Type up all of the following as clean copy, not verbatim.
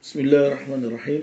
بسم الله الرحمن الرحيم.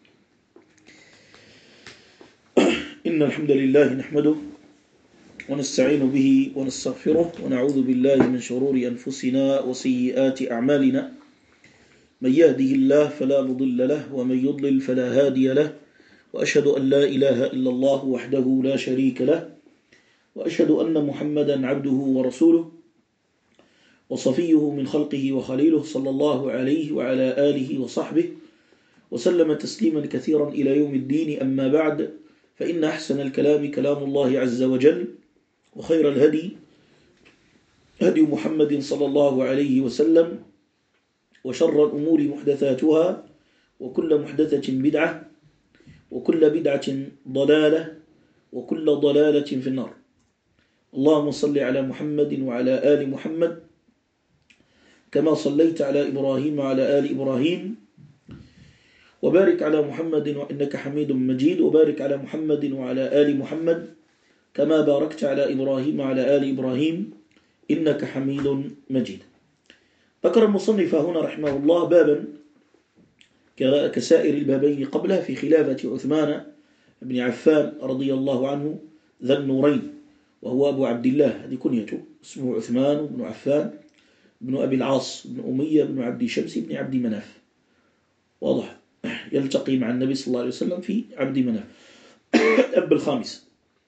إن الحمد لله نحمده ونستعين به ونستغفره ونعوذ بالله من شرور أنفسنا وسيئات أعمالنا. من يهده الله فلا مضل له ومن يضلل فلا هادي له، وأشهد أن لا إله إلا الله وحده لا شريك له، وأشهد أن محمدا عبده ورسوله وصفيه من خلقه وخليله صلى الله عليه وعلى آله وصحبه وسلم تسليما كثيرا إلى يوم الدين. أما بعد، فإن أحسن الكلام كلام الله عز وجل، وخير الهدي هدي محمد صلى الله عليه وسلم، وشر الأمور محدثاتها، وكل محدثة بدعة، وكل بدعة ضلالة، وكل ضلالة في النار. اللهم صل على محمد وعلى آل محمد كما صليت على إبراهيم وعلى آل إبراهيم، وبارك على محمد وإنك حميد مجيد، وبارك على محمد وعلى آل محمد كما باركت على إبراهيم وعلى آل إبراهيم إنك حميد مجيد. ذكر المصنف هنا رحمه الله بابا كسائر البابين قبله في خلافة عثمان بن عفان رضي الله عنه ذا النورين، وهو أبو عبد الله، هذه كنيته، اسمه عثمان بن عفان بن أبي العاص بن أمية بن عبد شمس بن عبد مناف، واضح، يلتقي مع النبي صلى الله عليه وسلم في عبد مناف الأب الخامس.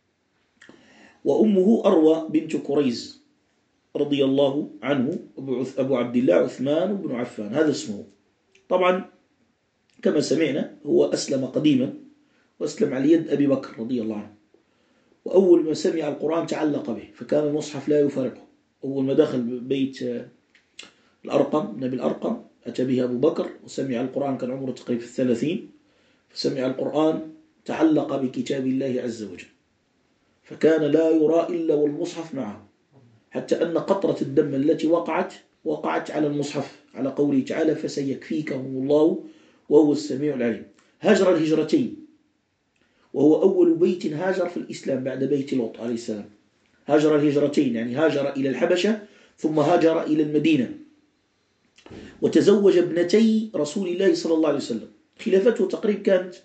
وأمه أروى بنت كريز رضي الله عنه، أبو عبد الله عثمان بن عفان، هذا اسمه. طبعا كما سمعنا هو أسلم قديما، وأسلم على يد أبي بكر رضي الله عنه، وأول ما سمع القرآن تعلق به، فكان المصحف لا يفارقه. أول ما دخل بيت الأرقم، نبي الأرقم، أتى به أبو بكر وسمع القرآن، كان عمره تقريبا 30، فسمع القرآن تعلق بكتاب الله عز وجل، فكان لا يرى إلا والمصحف معه، حتى أن قطرة الدم التي وقعت على المصحف، على قوله تعالى فسيكفيكهم الله وهو السميع العليم. هاجر الهجرتين، وهو أول بيت هاجر في الإسلام بعد بيت لوط عليه السلام. هاجر الهجرتين، يعني هاجر إلى الحبشة ثم هاجر إلى المدينة، وتزوج ابنتي رسول الله صلى الله عليه وسلم. خلافته تقريبا كانت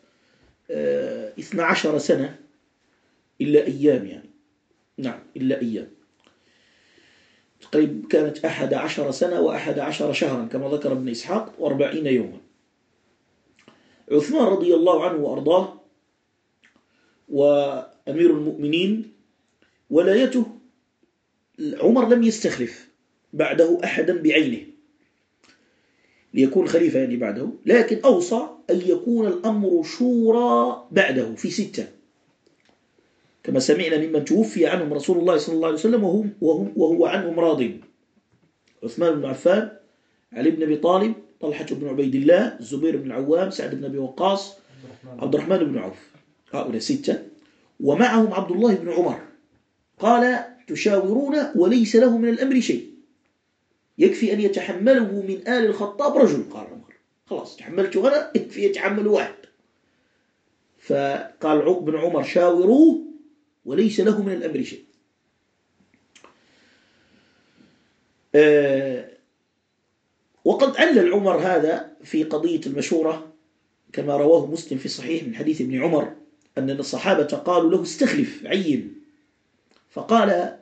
12 سنة إلا أيام، يعني نعم إلا أيام، تقريبا كانت 11 سنة و11 شهرا كما ذكر ابن إسحاق، و40 يوما. عثمان رضي الله عنه وأرضاه وأمير المؤمنين، ولايته، عمر لم يستخلف بعده أحدا بعينه ليكون خليفة يعني بعده، لكن أوصى أن يكون الأمر شورى بعده في 6، كما سمعنا ممن توفي عنهم رسول الله صلى الله عليه وسلم وهو عنهم راض: عثمان بن عفان، علي بن أبي طالب، طلحة بن عبيد الله، الزبير بن العوام، سعد بن أبي وقاص، عبد الرحمن بن عوف، هؤلاء 6، ومعهم عبد الله بن عمر. قال: تشاورون وليس له من الأمر شيء، يكفي أن يتحمله من آل الخطاب رجل. قال عمر: خلاص تحملته أنا، يكفي يتحمل واحد. فقال ابن عمر: شاوروه وليس له من الأمر شيء. وقد علل عمر هذا في قضية المشورة، كما رواه مسلم في الصحيح من حديث ابن عمر أن الصحابة قالوا له: استخلف، عين. فقال: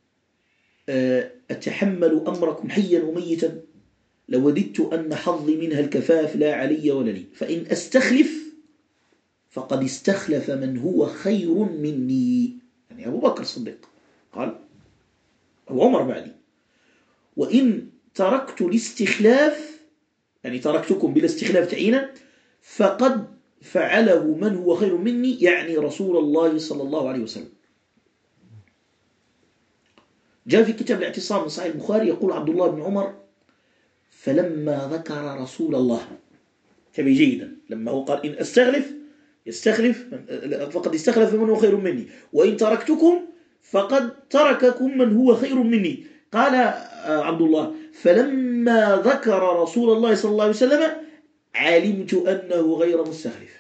أتحمل أمركم حيا وميتا؟ لوددت أن حظي منها الكفاف، لا علي ولا لي، فإن أستخلف فقد استخلف من هو خير مني، يعني أبو بكر الصديق، قال أبو عمر بعدي. وإن تركت الاستخلاف، يعني تركتكم بلا استخلاف تعينا، فقد فعله من هو خير مني، يعني رسول الله صلى الله عليه وسلم. جاء في كتاب الاعتصام من صحيح البخاري، يقول عبد الله بن عمر: فلما ذكر رسول الله، تبي جيدا، لما هو قال إن أستخلف يستخلف فقد استخلف من هو خير مني، وإن تركتكم فقد ترككم من هو خير مني. قال عبد الله: فلما ذكر رسول الله صلى الله عليه وسلم علمت أنه غير مستخلف،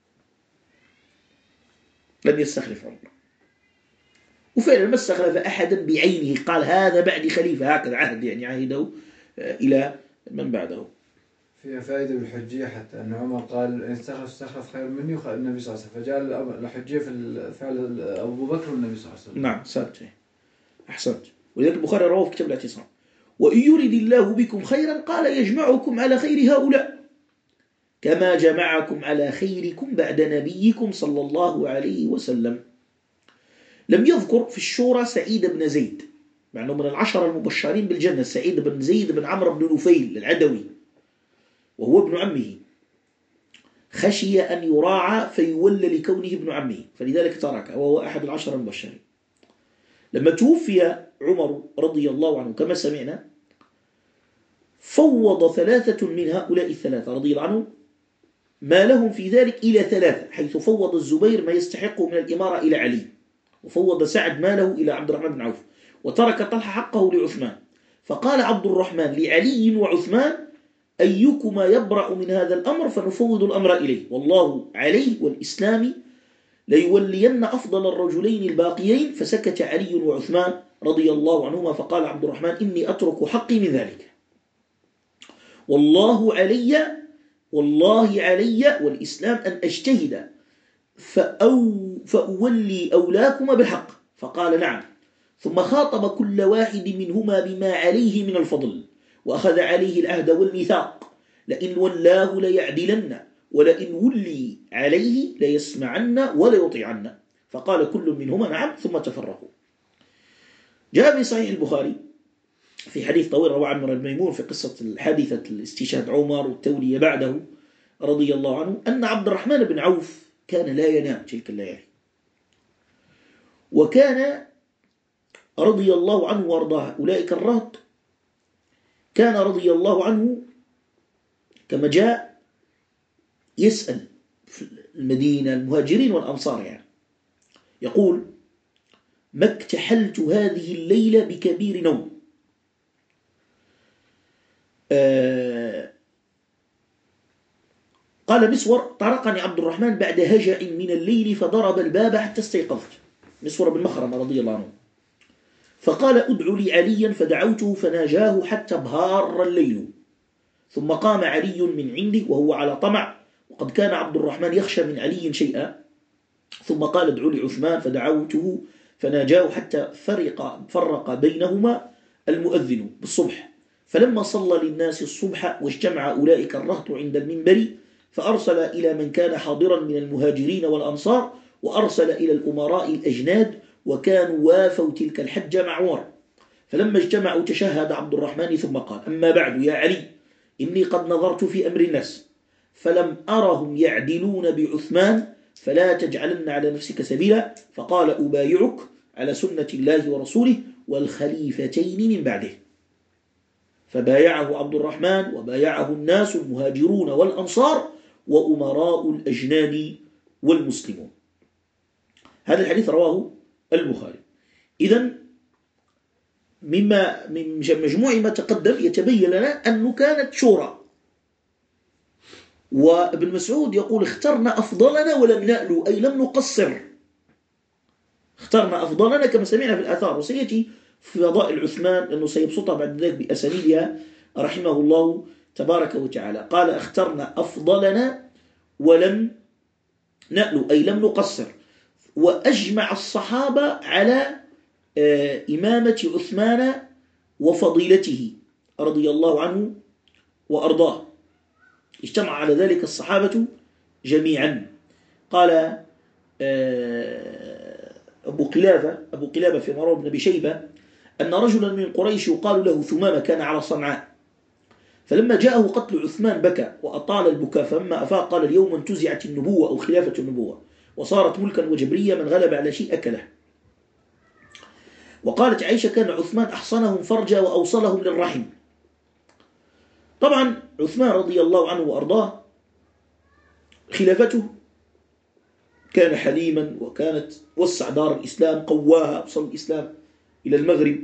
لم يستخلف عمر. وفعلا ما استخلف أحدا بعينه، قال هذا بعد خليفة، هكذا عهد، يعني عهده إلى من بعده. فيها فائدة بالحجية، حتى أن عمر قال إن استخلف خير مني النبي صلى الله عليه وسلم، فجعل الحجية في فعل أبو بكر والنبي صلى الله عليه وسلم. نعم أحسنت. ولذلك البخاري رواه في كتاب الاعتصام: وإن يرد الله بكم خيرا قال يجمعكم على خير هؤلاء كما جمعكم على خيركم بعد نبيكم صلى الله عليه وسلم. لم يذكر في الشورى سعيد بن زيد، مع أنه من العشر المبشرين بالجنة، سعيد بن زيد بن عمرو بن نفيل العدوي، وهو ابن عمه، خشي أن يراعى فيولى لكونه ابن عمه فلذلك تركه، وهو أحد العشر المبشرين. لما توفي عمر رضي الله عنه كما سمعنا، فوض ثلاثة من هؤلاء الثلاثة رضي الله عنهم ما لهم في ذلك إلى ثلاثة، حيث فوض الزبير ما يستحقه من الإمارة إلى علي، وفوض سعد ماله إلى عبد الرحمن بن عوف، وترك طلحة حقه لعثمان. فقال عبد الرحمن لعلي وعثمان: أيكما يبرأ من هذا الأمر فنفوض الأمر إليه، والله عليه والإسلام ليولين أفضل الرجلين الباقيين. فسكت علي وعثمان رضي الله عنهما، فقال عبد الرحمن: إني أترك حقي من ذلك، والله علي والإسلام أن أجتهد فأولي أولاكما بالحق. فقال: نعم. ثم خاطب كل واحد منهما بما عليه من الفضل، وأخذ عليه العهد والميثاق: لئن ولاه ليعدلن، ولئن ولي عليه ليسمعن وليطيعن. فقال كل منهما: نعم، ثم تفرقوا. جاء في صحيح البخاري في حديث طويل رواه عمرو الميمون في قصة حادثة الاستشهاد عمر والتولية بعده رضي الله عنه، أن عبد الرحمن بن عوف كان لا ينام تلك الليالي، وكان رضي الله عنه وارضاه أولئك الرهط، كان رضي الله عنه كما جاء يسأل في المدينة المهاجرين والأنصار، يعني يقول: ما اكتحلت هذه الليلة بكبير نوم، قال مسور: طرقني عبد الرحمن بعد هجع من الليل فضرب الباب حتى استيقظت. مسور بن مخرم رضي الله عنه. فقال: ادعوا لي عليا، فدعوته فناجاه حتى بهار الليل، ثم قام علي من عنده وهو على طمع، وقد كان عبد الرحمن يخشى من علي شيئا، ثم قال: ادعوا لي عثمان، فدعوته فناجاه حتى فرق بينهما المؤذن بالصبح. فلما صلى للناس الصبح واجتمع أولئك الرهط عند المنبر، فأرسل إلى من كان حاضرا من المهاجرين والأنصار، وأرسل إلى الأمراء الأجناد، وكانوا وافوا تلك الحجة مع عمر. فلما اجتمعوا تشهد عبد الرحمن ثم قال: أما بعد يا علي، إني قد نظرت في أمر الناس فلم أرهم يعدلون بعثمان، فلا تجعلن على نفسك سبيلا. فقال: أبايعك على سنة الله ورسوله والخليفتين من بعده. فبايعه عبد الرحمن، وبايعه الناس المهاجرون والأنصار وأمراء الأجناد والمسلمون. هذا الحديث رواه البخاري. إذن من مجموع ما تقدم يتبين لنا أنه كانت شورى. وابن مسعود يقول: اخترنا أفضلنا ولم نألو، أي لم نقصر، اخترنا أفضلنا كما سمعنا في الآثار، وسيأتي في فضائل عثمان أنه سيبسطها بعد ذلك بأسانيدها رحمه الله تبارك وتعالى. قال: اخترنا أفضلنا ولم نألو، أي لم نقصر. وأجمع الصحابة على إمامة عثمان وفضيلته رضي الله عنه وأرضاه، اجتمع على ذلك الصحابة جميعا. قال أبو قلابة في مروان بن أبي شيبة أن رجلا من قريش يقال له ثمامة كان على صنعاء، فلما جاءه قتل عثمان بكى وأطال البكاء، فلما أفاق قال: اليوم انتزعت النبوة أو خلافة النبوة، وصارت ملكا وجبرية، من غلب على شيء أكله. وقالت عائشة: كان عثمان أحصنهم فرجا وأوصلهم للرحم. طبعا عثمان رضي الله عنه وأرضاه خلافته كان حليما، وكانت وسع دار الإسلام، قواها، وصل الإسلام إلى المغرب،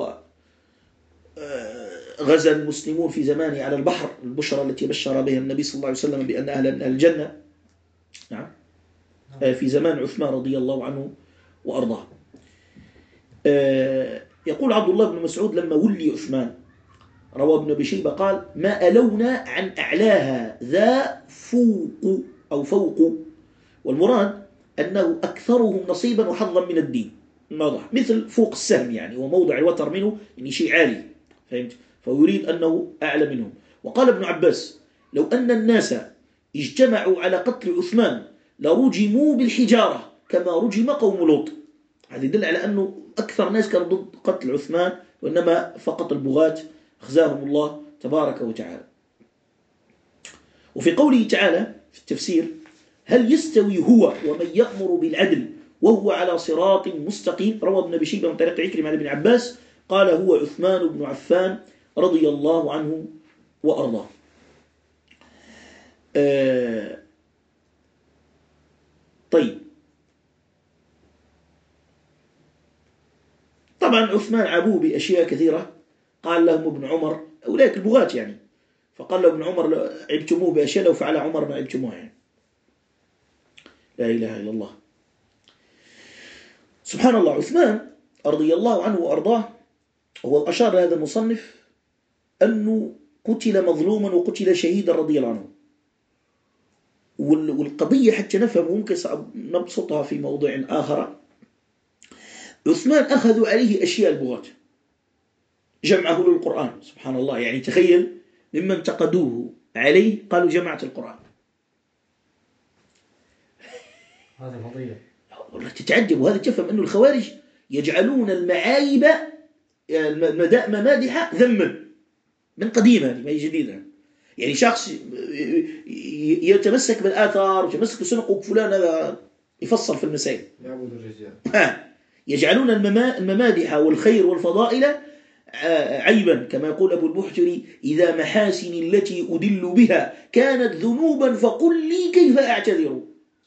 وغزا المسلمون في زمانه على البحر، البشرى التي بشر بها النبي صلى الله عليه وسلم بأن أهل الجنة. نعم، في زمان عثمان رضي الله عنه وأرضاه. يقول عبد الله بن مسعود: لما ولي عثمان روى ابن أبي شيبة قال: ما ألونا عن أعلاها ذا فوق أو فوق، والمراد أنه أكثرهم نصيبا وحظا من الدين، واضح، مثل فوق السهم يعني، وموضع الوتر منه يعني شيء عالي، فهمت؟ فيريد أنه أعلى منهم. وقال ابن عباس: لو أن الناس اجتمعوا على قتل عثمان لرجموا بالحجارة كما رجم قوم لوط. هذا يدل على أنه أكثر ناس كانوا ضد قتل عثمان، وإنما فقط البغاة أخزاهم الله تبارك وتعالى. وفي قوله تعالى في التفسير: هل يستوي هو ومن يأمر بالعدل وهو على صراط مستقيم، روى ابن أبي شيبة من طريق عكرمة عن ابن عباس قال: هو عثمان بن عفان رضي الله عنه وأرضاه. طيب، طبعا عثمان عابوه بأشياء كثيرة، قال لهم ابن عمر أولئك البغاة يعني، فقال له ابن عمر: عبتموه بأشياء لو فعل عمر ما عبتموها يعني. لا إله إلا الله. سبحان الله. عثمان رضي الله عنه وأرضاه هو أشار هذا المصنف أنه قتل مظلوما وقتل شهيدا رضي الله عنه. والقضية حتى نفهم ممكن نبسطها في موضوع آخر. عثمان أخذوا عليه أشياء البغاة، جمعه للقرآن، سبحان الله، يعني تخيل ممن انتقدوه عليه قالوا جمعت القرآن. هذا فضيلة والله تتعجب. وهذا تفهم أنه الخوارج يجعلون المعايب ممادح ذما من قديمة، ما هي جديدة. يعني شخص يتمسك بالآثار ويتمسك بسنة فلان هذا يفصل في المسائل، يعبد الرجال. يجعلون الممادح والخير والفضائل عيبا، كما يقول أبو البحتري: إذا محاسن التي أدل بها كانت ذنوبا فقل لي كيف أعتذر.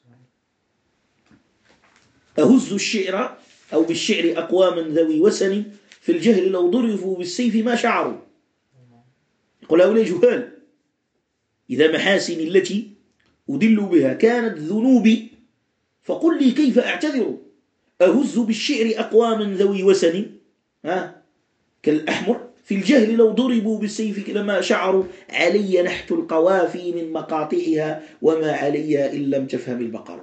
أهز الشعر أو بالشعر أقواما ذوي وسن في الجهل لو ضرفوا بالسيف ما شعروا. يقول هؤلاء جهال. إذا محاسن التي أدل بها كانت ذنوبي فقل لي كيف أعتذر. أهز بالشعر أقواما ذوي وسن كالأحمر في الجهل لو ضربوا بالسيف لما شعروا. علي نحت القوافي من مقاطعها وما علي إن لم تفهم البقر.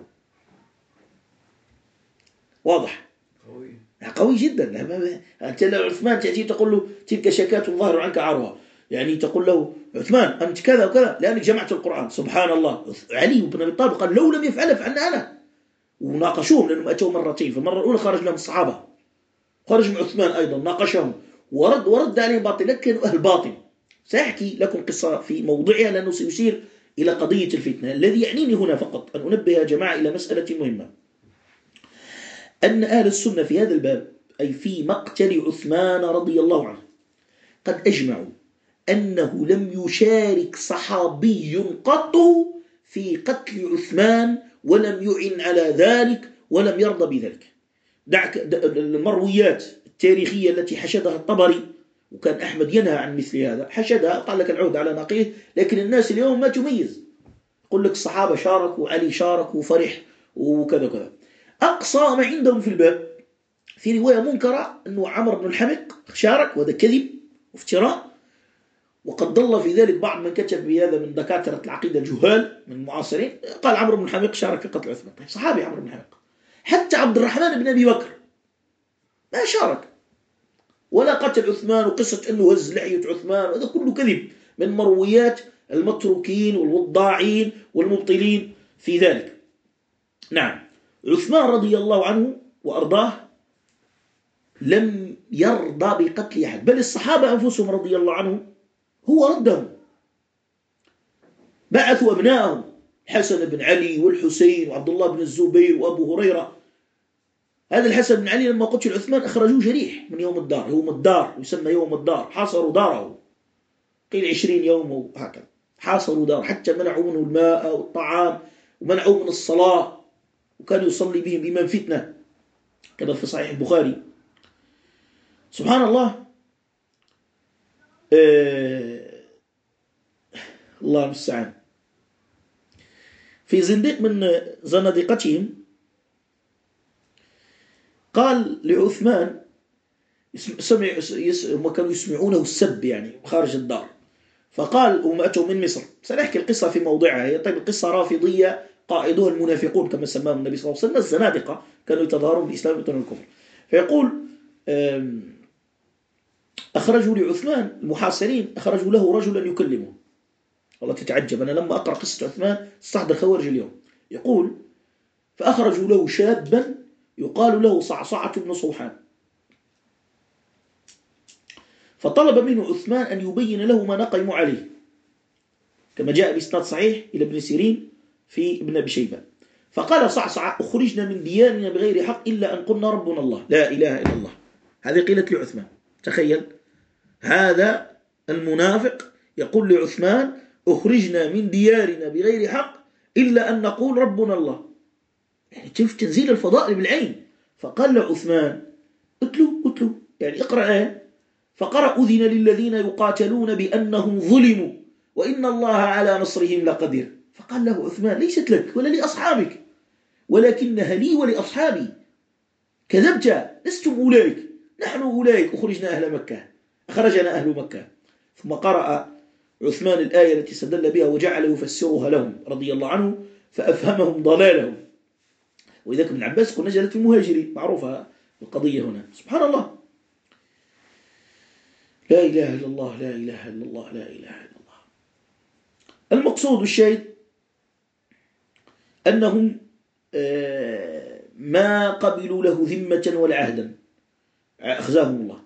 واضح؟ قوي جدا. أنت لو عثمان تأتي تقول له تلك شكاة ظهر عنك عارها، يعني تقول له عثمان أنت كذا وكذا لأنك جمعت القرآن. سبحان الله. علي بن أبي طالب قال: لو لم يفعل فعلنا أنا. وناقشوهم لأنهم أتوا مرتين، في المرة الأولى خرج لهم الصحابة، خرج من عثمان أيضا ناقشهم ورد عليهم باطل، لكن أهل باطل. سأحكي لكم قصة في موضعها لأنه سيشير إلى قضية الفتنة. الذي يعنيني هنا فقط أن أنبه يا جماعة إلى مسألة مهمة، أن أهل السنة في هذا الباب، أي في مقتل عثمان رضي الله عنه، قد أجمعوا أنه لم يشارك صحابي قط في قتل عثمان ولم يعن على ذلك ولم يرضى بذلك. دعك المرويات التاريخية التي حشدها الطبري، وكان أحمد ينهى عن مثل هذا، حشدها قال لك العهد على نقيه، لكن الناس اليوم ما تميز، يقول لك الصحابة شاركوا، علي شارك وفرح وكذا كذا. أقصى ما عندهم في الباب في رواية منكرة أنه عمرو بن الحمق شارك، وهذا كذب وافتراء، وقد ضل في ذلك بعض من كتب بهذا من دكاترة العقيدة الجهال من المعاصرين، قال عمرو بن الحمق شارك في قتل عثمان. طيب صحابي عمرو بن الحمق. حتى عبد الرحمن بن أبي بكر ما شارك ولا قتل عثمان، وقصة أنه هز لحية عثمان، هذا كله كذب من مرويات المتروكين والوضاعين والمبطلين في ذلك. نعم، عثمان رضي الله عنه وأرضاه لم يرضى بقتل أحد، بل الصحابة أنفسهم رضي الله عنهم هو ردهم، بعثوا أبنائهم حسن بن علي والحسين وعبد الله بن الزبير وأبو هريرة. هذا الحسن بن علي لما قتل عثمان أخرجوه جريح من يوم الدار، يوم الدار يسمى يوم الدار، حاصروا داره، قيل 20 يوم وهكذا، حاصروا داره حتى منعوا منه الماء والطعام ومنعوا من الصلاة، وكان يصلي بهم إمام فتنة كما في صحيح البخاري. سبحان الله. الله المستعان. في زنديق من زنادقتهم قال لعثمان: هم كانوا يسمعونه السب يعني خارج الدار. فقال هم أتوا من مصر، سنحكي القصة في موضعها. هي طيب القصة رافضية قائدها المنافقون كما سماهم النبي صلى الله عليه وسلم، الزنادقة كانوا يتظاهرون بالإسلام ويبطنون الكفر. فيقول أخرجوا لعثمان المحاصرين، أخرجوا له رجلا يكلمه. والله تتعجب، أنا لما أقرأ قصة عثمان استحضر خوارج اليوم. يقول فأخرجوا له شابا يقال له صعصعة بن صوحان، فطلب منه عثمان أن يبين له ما نقم عليه، كما جاء بإسناد صحيح إلى ابن سيرين في ابن أبي شيبة. فقال صعصعة أخرجنا من ديارنا بغير حق إلا أن قلنا ربنا الله لا إله إلا الله. هذه قيلت لعثمان. تخيل هذا المنافق يقول لعثمان أخرجنا من ديارنا بغير حق إلا أن نقول ربنا الله. يعني تشوف تنزيل الفضائل بالعين. فقال لعثمان اتلو يعني اقرأ آية. فقرأ أذن للذين يقاتلون بأنهم ظلموا وإن الله على نصرهم لقدير. فقال له عثمان ليست لك ولا لأصحابك ولكنها لي ولأصحابي، كذبت، لستم أولئك، نحن أولئك أخرجنا أهل مكة، أخرجنا أهل مكة. ثم قرأ عثمان الآية التي استدل بها وجعل يفسرها لهم رضي الله عنه فأفهمهم ضلالهم. وإذا ابن عباس قلنا نزلت في المهاجرين، معروفة القضية هنا. سبحان الله، لا إله إلا الله لا إله إلا الله لا إله إلا الله. المقصود الشيء أنهم ما قبلوا له ذمة ولا عهدا، أخزاهم الله.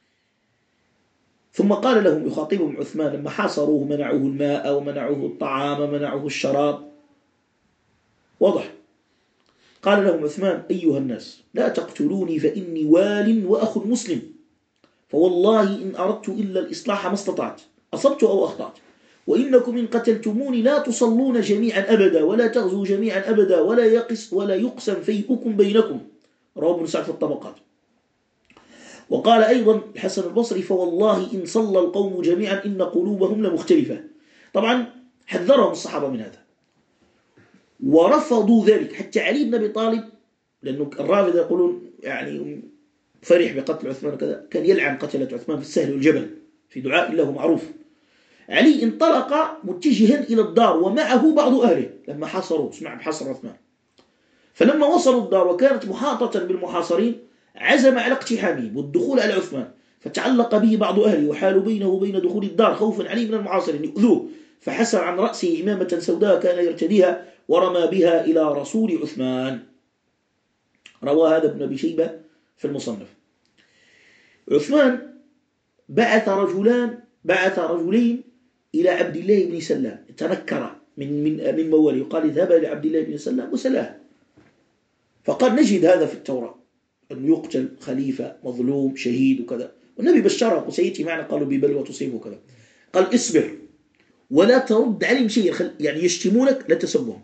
ثم قال لهم يخاطبهم عثمان لما حاصروه منعوه الماء ومنعوه الطعام منعوه الشراب، واضح. قال لهم عثمان أيها الناس لا تقتلوني فإني وال وأخ مسلم، فوالله إن أردت إلا الإصلاح ما استطعت، أصبت أو أخطأت، وإنكم إن قتلتموني لا تصلون جميعا أبدا ولا تغزوا جميعا أبدا ولا يقسم فيئكم بينكم. رواه ابن سعد في الطبقات. وقال أيضا الحسن البصري فوالله إن صلى القوم جميعا إن قلوبهم لمختلفة. طبعا حذرهم الصحابة من هذا ورفضوا ذلك. حتى علي بن أبي طالب، لأنه الرافضة يقولون يعني فرح بقتل عثمان وكذا، كان يلعن قتلة عثمان في السهل والجبل في دعاء له معروف. علي انطلق متجها إلى الدار ومعه بعض أهله لما حاصروه، اسمع بحصر عثمان. فلما وصلوا الدار وكانت محاطة بالمحاصرين عزم على اقتحامهم والدخول على عثمان، فتعلق به بعض أهله وحالوا بينه وبين دخول الدار خوفا عليه من المعاصرين يؤذوه، فحسر عن رأسه إمامة سوداء كان يرتديها ورمى بها إلى رسول عثمان. روى هذا ابن أبي شيبة في المصنف. عثمان بعث رجلين إلى عبد الله بن سلام، تنكر من موالي، يقال اذهب إلى عبد الله بن سلام وسلاه. فقال نجد هذا في التوراة أنه يقتل خليفة مظلوم شهيد وكذا، والنبي بشره وسيأتي معنا قالوا ببلوى تصيبه وكذا. قال اصبر ولا ترد عليهم شيء، يعني يشتمونك لا تسبهم.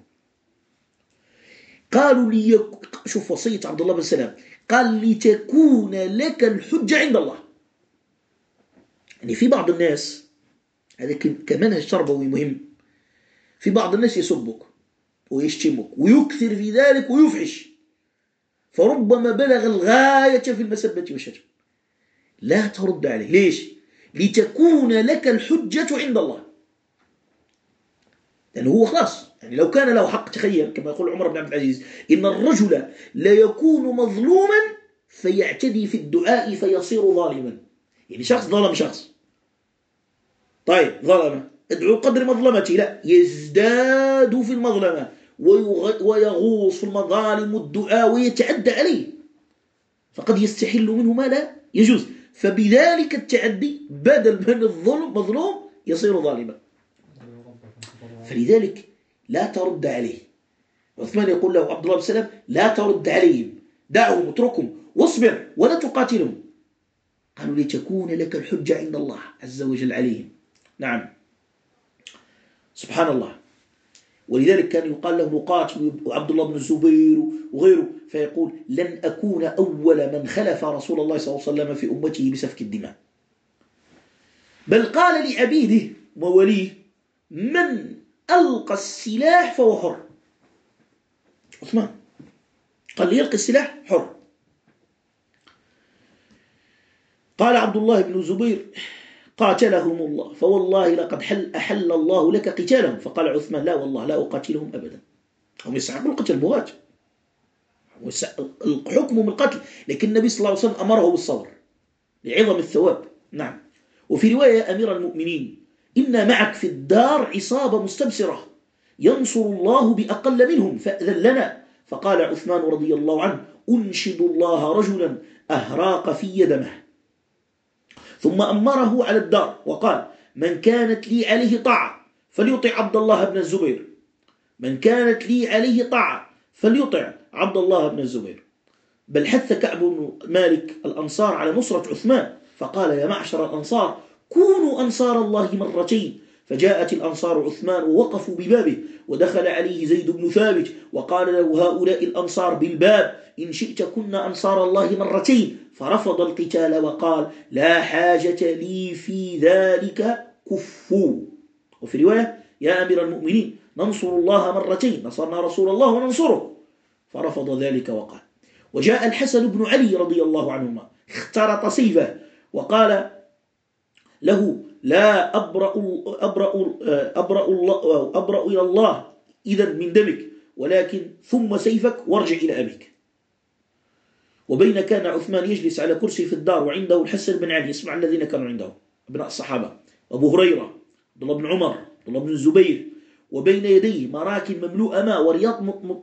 قالوا شوف وصية عبد الله بن سلام، قال لتكون لك الحجة عند الله. يعني في بعض الناس، هذا كمنهج تربوي مهم، في بعض الناس يسبك ويشتمك ويكثر في ذلك ويفحش، فربما بلغ الغاية في المسبة والشتم. لا ترد عليه. ليش؟ لتكون لك الحجة عند الله. لأنه هو خلاص، يعني لو كان له حق، تخيل كما يقول عمر بن عبد العزيز إن الرجل لا يكون مظلوما فيعتدي في الدعاء فيصير ظالما. يعني شخص ظلم شخص، طيب ظلمه، ادعو قدر مظلمته، لا يزداد في المظلمة ويغوص في المظالم والدعاء ويتعدى عليه، فقد يستحل منه ما لا يجوز. فبذلك التعدي بدل من الظلم مظلوم يصير ظالما. فلذلك لا ترد عليه. عثمان يقول له عبد الله بن سلام لا ترد عليهم، دعهم اتركهم واصبر ولا تقاتلهم. قالوا لتكون لك الحجة عند الله عز وجل عليهم. نعم سبحان الله. ولذلك كان يقال له نقاتل وعبد الله بن الزبير وغيره، فيقول لن أكون أول من خلف رسول الله صلى الله عليه وسلم في أمته بسفك الدماء. بل قال لعبيده ووليه من ألقى السلاح فهو حر. عثمان قال لي يلقي السلاح حر. قال عبد الله بن الزبير: قاتلهم الله، فوالله لقد أحل الله لك قتالهم. فقال عثمان: لا والله لا أقاتلهم أبدا، هم يستحقون القتل بغاة، الحكم من القتل، لكن النبي صلى الله عليه وسلم أمره بالصبر لعظم الثواب. نعم. وفي رواية: يا أمير المؤمنين، إن معك في الدار عصابة مستبصرة ينصر الله بأقل منهم فأذن لنا. فقال عثمان رضي الله عنه: أنشد الله رجلا أهراق في دمه. ثم أمره على الدار وقال: من كانت لي عليه طاعة فليطع عبد الله بن الزبير، من كانت لي عليه طاعة فليطع عبد الله بن الزبير. بل حث كعب بن مالك الأنصار على نصرة عثمان، فقال: يا معشر الأنصار، كونوا أنصار الله مرتين. فجاءت الأنصار عثمان ووقفوا ببابه، ودخل عليه زيد بن ثابت وقال له: هؤلاء الأنصار بالباب، إن شئت كنا أنصار الله مرتين. فرفض القتال وقال: لا حاجة لي في ذلك، كفوا. وفي رواية: يا أمير المؤمنين، ننصر الله مرتين، نصرنا رسول الله وننصره. فرفض ذلك وقال. وجاء الحسن بن علي رضي الله عنهما اخترط سيفه وقال له: لا أبرأ إلى الله إذا من دمك، ولكن ثم سيفك وارجع إلى أبيك. وبين كان عثمان يجلس على كرسي في الدار وعنده الحسن بن علي، اسمع الذين كانوا عنده ابناء الصحابة: أبو هريرة، عبد الله بن عمر، عبد الله بن الزبير، وبين يديه مراكب مملوءة ماء ورياض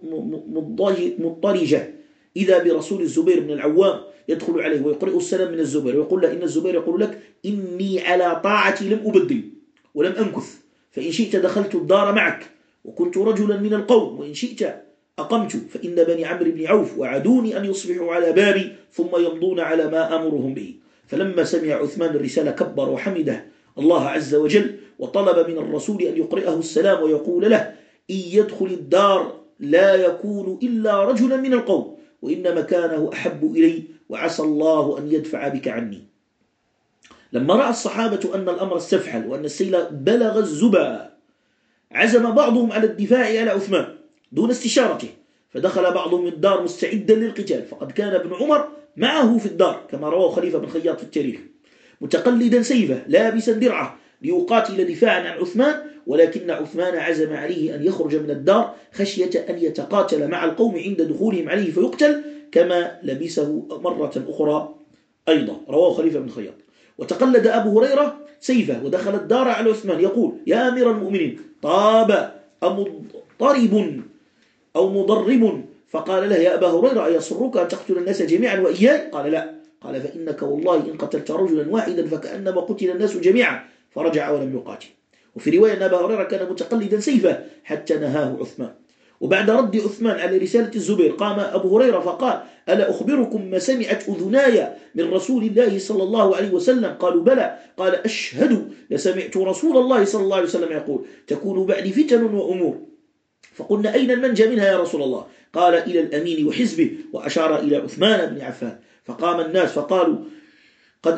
مضطرجة، إذا برسول الزبير بن العوام يدخل عليه ويقرئ السلام من الزبير ويقول له: إن الزبير يقول لك: إني على طاعتي لم أبدل ولم أنكث، فإن شئت دخلت الدار معك وكنت رجلا من القوم، وإن شئت أقمت، فإن بني عمرو بن عوف وعدوني أن يصبحوا على بابي ثم يمضون على ما أمرهم به. فلما سمع عثمان الرسالة كبر وحمده الله عز وجل، وطلب من الرسول أن يقرئه السلام ويقول له: إن يدخل الدار لا يكون إلا رجلا من القوم، وإن مكانه أحب إلي، وعسى الله أن يدفع بك عني. لما رأى الصحابة أن الأمر استفحل وأن السيل بلغ الزبا، عزم بعضهم على الدفاع على عثمان دون استشارته، فدخل بعضهم الدار مستعدا للقتال، فقد كان ابن عمر معه في الدار كما رواه خليفة بن خياط في التاريخ، متقلدا سيفه لابسا درعه ليقاتل دفاعا عن عثمان، ولكن عثمان عزم عليه أن يخرج من الدار خشية أن يتقاتل مع القوم عند دخولهم عليه فيقتل، كما لبسه مرة أخرى أيضا، رواه خليفة بن خياط. وتقلد أبو هريرة سيفه ودخل الدار على عثمان يقول: يا أمير المؤمنين، طاب أمضطرب أو مضرب؟ فقال له: يا أبا هريرة، أيسرك أن تقتل الناس جميعا وإياي؟ قال: لا. قال: فإنك والله إن قتلت رجلا واحدا فكأنما قتل الناس جميعا. فرجع ولم يقاتل. وفي رواية أن أبا هريرة كان متقلدا سيفه حتى نهاه عثمان. وبعد رد عثمان على رسالة الزبير قام أبو هريرة فقال: ألا أخبركم ما سمعت أذناي من رسول الله صلى الله عليه وسلم؟ قالوا: بلى. قال: أشهد لسمعت رسول الله صلى الله عليه وسلم يقول: تكون بعد فتن وأمور. فقلنا: أين المنجى منها يا رسول الله؟ قال: إلى الأمين وحزبه، وأشار إلى عثمان بن عفان. فقام الناس فقالوا: قد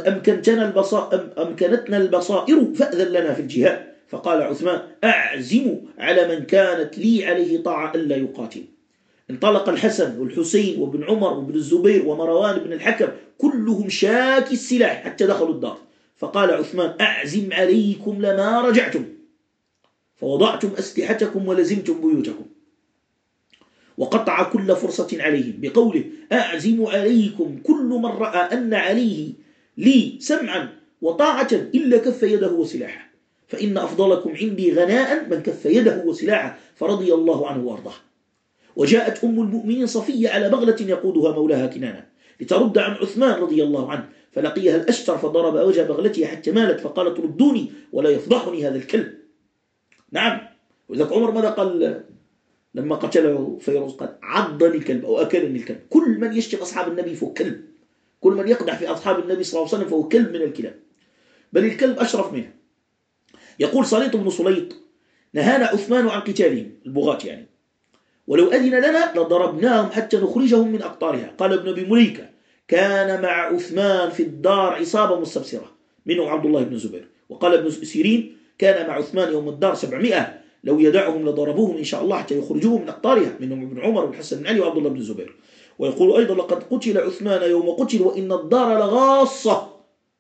أمكنتنا البصائر فأذن لنا في الجهاد. فقال عثمان: أعزم على من كانت لي عليه طاعة ألا يقاتل. انطلق الحسن والحسين وابن عمر وابن الزبير ومروان بن الحكم كلهم شاكي السلاح حتى دخلوا الدار. فقال عثمان: أعزم عليكم لما رجعتم، فوضعتم أسلحتكم ولزمتم بيوتكم. وقطع كل فرصة عليهم بقوله: أعزم عليكم كل من رأى أن عليه لي سمعا وطاعة إلا كف يده وسلاحه، فإن أفضلكم عندي غناء من كف يده وسلاحه، فرضي الله عنه وارضاه. وجاءت أم المؤمنين صفية على بغلة يقودها مولاها كنانة لترد عن عثمان رضي الله عنه، فلقيها الأشتر فضرب وجه بغلتها حتى مالت، فقالت: ردوني ولا يفضحني هذا الكلب. نعم. وذلك عمر ماذا قال لما قتله فيروز؟ قال: عضني الكلب أو أكلني الكلب. كل من يشتم أصحاب النبي فهو كلب، كل من يقدح في أصحاب النبي صلى الله عليه وسلم فهو كلب من الكلاب، بل الكلب أشرف منه. يقول صليط بن صليط: نهانا عثمان عن قتالهم، البغاة يعني، ولو أذن لنا لضربناهم حتى نخرجهم من أقطارها. قال ابن أبي مليكة: كان مع عثمان في الدار عصابة مستبصرة منهم عبد الله بن الزبير. وقال ابن سيرين: كان مع عثمان يوم الدار 700، لو يدعهم لضربوهم إن شاء الله حتى يخرجوهم من أقطارها، منهم ابن عمر والحسن بن علي وعبد الله بن الزبير. ويقول أيضا: لقد قتل عثمان يوم قتل وإن الدار لغاصة،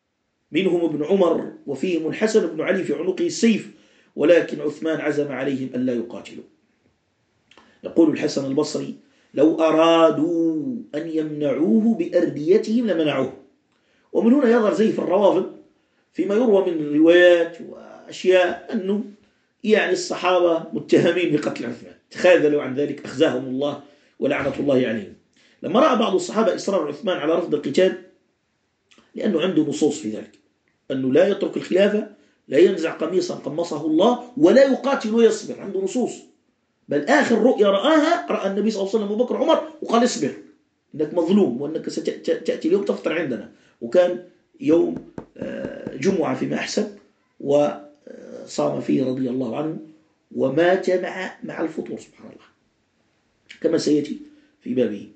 منهم ابن عمر وفيهم الحسن بن علي في عنقه السيف، ولكن عثمان عزم عليهم ألا يقاتلوا. يقول الحسن البصري: لو أرادوا أن يمنعوه بأرديتهم لمنعوه. ومن هنا يظهر زيف الروافض فيما يروى من روايات وأشياء أنه يعني الصحابة متهمين بقتل عثمان، تخاذلوا عن ذلك أخزاهم الله ولعنة الله عليهم. لما رأى بعض الصحابة إصرار عثمان على رفض القتال، لأنه عنده نصوص في ذلك، أنه لا يترك الخلافة، لا ينزع قميصا قمصه الله، ولا يقاتل ويصبر، عنده نصوص. بل آخر رؤيا رآها، رأى النبي صلى الله عليه وسلم أبو بكر عمر وقال: اصبر إنك مظلوم، وأنك ستأتي اليوم تفطر عندنا. وكان يوم جمعة فيما أحسب، وصام فيه رضي الله عنه، ومات مع الفطور سبحان الله، كما سيأتي في بابه.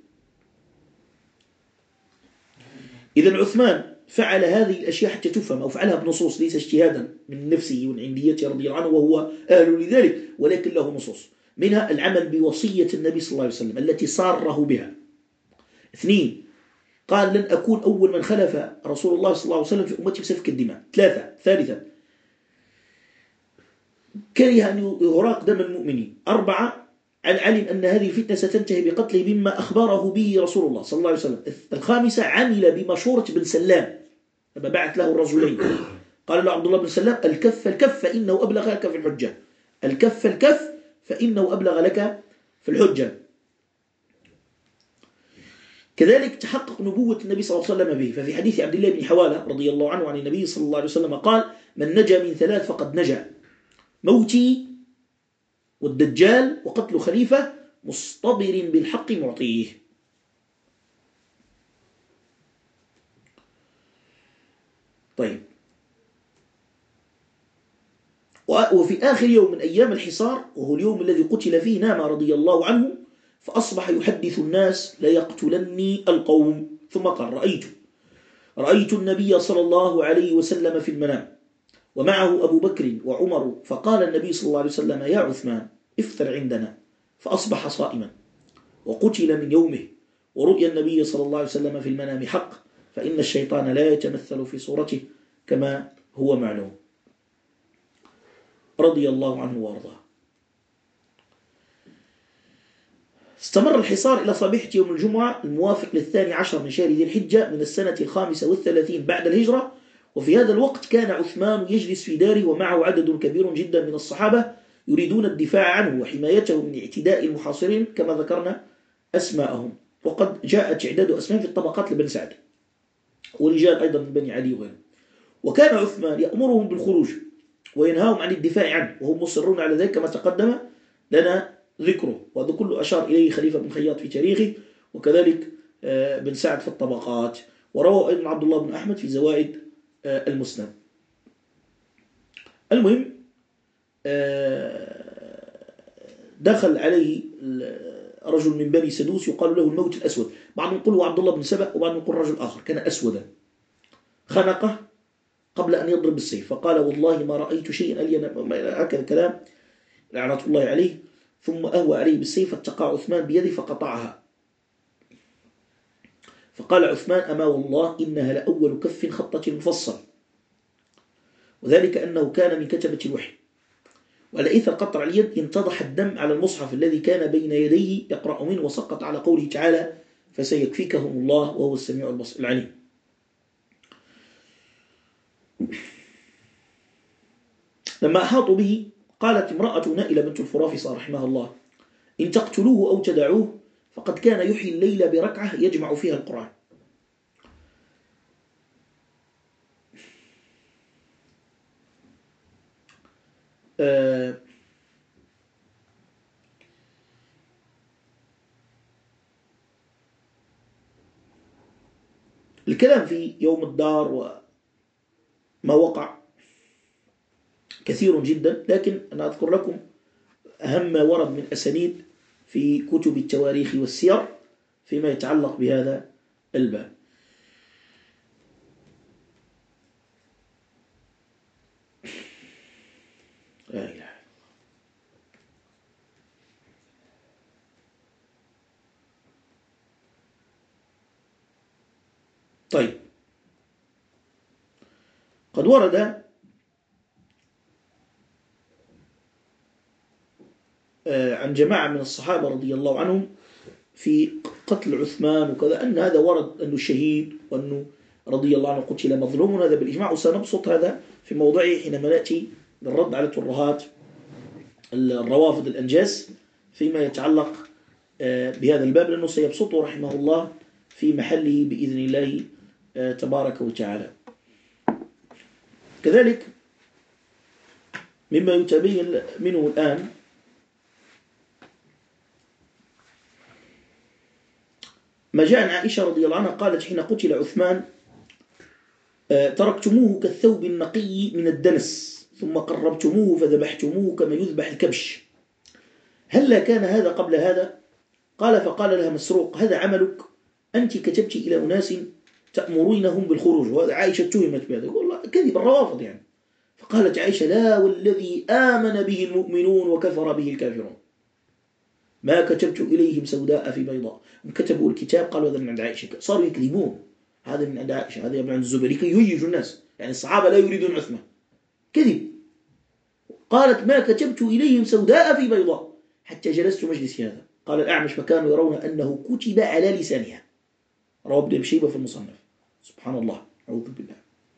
إذن عثمان فعل هذه الأشياء حتى تفهم، أو فعلها بنصوص، ليس اجتهادا من نفسه ومن عنديته رضي الله عنه، وهو أهل لذلك، ولكن له نصوص، منها العمل بوصية النبي صلى الله عليه وسلم التي صاره بها. 2، قال: لن أكون أول من خلف رسول الله صلى الله عليه وسلم في أمتي بسفك الدماء. 3، كره أن يراق دم المؤمنين. 4، علم أن هذه الفتنة ستنتهي بقتله مما أخبره به رسول الله صلى الله عليه وسلم. 5، عمل بمشورة بن سلام لما بعث له الرجلين، قال له عبد الله بن سلام: الكف الكف فإنه أبلغ لك في الحجة، الكف الكف فإنه أبلغ لك في الحجة. كذلك تحقق نبوة النبي صلى الله عليه وسلم به، ففي حديث عبد الله بن حوالة رضي الله عنه عن النبي صلى الله عليه وسلم قال: من نجا من 3 فقد نجا: موتي، والدجال، وقتل خليفة مصطبر بالحق معطيه. طيب، وفي آخر يوم من أيام الحصار، وهو اليوم الذي قتل فيه، نام رضي الله عنه، فأصبح يحدث الناس: ليقتلني القوم. ثم قال: رأيت النبي صلى الله عليه وسلم في المنام، ومعه أبو بكر وعمر، فقال النبي صلى الله عليه وسلم: يا عثمان افطر عندنا. فأصبح صائما وقتل من يومه. ورؤيا النبي صلى الله عليه وسلم في المنام حق، فإن الشيطان لا يتمثل في صورته كما هو معلوم. رضي الله عنه وارضاه. استمر الحصار إلى صبيحة يوم الجمعة الموافق 12 من شهر ذي الحجة من السنة 35 بعد الهجرة. وفي هذا الوقت كان عثمان يجلس في داره، ومعه عدد كبير جدا من الصحابة يريدون الدفاع عنه وحمايته من اعتداء المحاصرين، كما ذكرنا أسماءهم. وقد جاء تعداد أسماء في الطبقات لبن سعد، ورجال أيضا من بني علي وغيرهم. وكان عثمان يأمرهم بالخروج وينهاهم عن الدفاع عنه، وهم مصرون على ذلك كما تقدم لنا ذكره، وهذا كله أشار إليه خليفة بن خياط في تاريخه، وكذلك بن سعد في الطبقات، وروى أيضا عبد الله بن أحمد في زوائد المسند. المهم، دخل عليه رجل من بني سدوس يقال له الموت الأسود، بعضهم يقول هو عبد الله بن سبأ، وبعضهم يقول رجل آخر كان أسودا، خنقه قبل أن يضرب بالسيف، فقال: والله ما رأيت شيئا ألين، هكذا كلام لعنة الله عليه. ثم أهوى عليه بالسيف، فاتقى عثمان بيده فقطعها. فقال عثمان: أما والله إنها لأول كف خطة مفصل، وذلك أنه كان من كتبة الوحي. وعلى إثر قطع اليد انتضح الدم على المصحف الذي كان بين يديه يقرأ منه، وسقط على قوله تعالى: فسيكفيكهم الله وهو السميع العليم. لما أحاطوا به قالت امرأة نائلة بنت الفرافصة رحمها الله: إن تقتلوه أو تدعوه فقد كان يحيي الليل بركعة يجمع فيها القرآن. الكلام في يوم الدار وما وقع كثير جدا، لكن أنا أذكر لكم أهم ما ورد من أسانيد في كتب التواريخ والسير فيما يتعلق بهذا الباب. لا إله. طيب، قد ورد عن جماعة من الصحابة رضي الله عنهم في قتل عثمان وكذا أن هذا ورد أنه شهيد وأنه رضي الله عنه قتل مظلوم، هذا بالإجماع، وسنبسط هذا في موضعه حينما نأتي للرد على ترهات الروافض الأنجاس فيما يتعلق بهذا الباب، لأنه سيبسطه رحمه الله في محله بإذن الله تبارك وتعالى. كذلك مما يتبين منه الآن ما جاء عن عائشة رضي الله عنها قالت حين قتل عثمان: تركتموه كالثوب النقي من الدنس ثم قربتموه فذبحتموه كما يذبح الكبش، هل كان هذا قبل هذا؟ قال فقال لها مسروق: هذا عملك، أنت كتبت إلى أناس تأمرينهم بالخروج. وهذا عائشة تهمت بهذا، والله كذب الروافض يعني. فقالت عائشة: لا والذي آمن به المؤمنون وكفر به الكافرون ما كتبت إليهم سوداء في بيضاء. كتبوا الكتاب قالوا هذا من عند عائشة، صاروا يكذبون هذا من عند عائشة، هذا من عند الزبير، لكي يهيجوا الناس، يعني الصحابة لا يريدون عثمان، كذب. قالت: ما كتبت إليهم سوداء في بيضاء حتى جلست مجلس هذا. قال الأعمش: فكانوا يرون أنه كتب على لسانها. رواه ابن أبي شيبة في المصنف. سبحان الله، أعوذ بالله.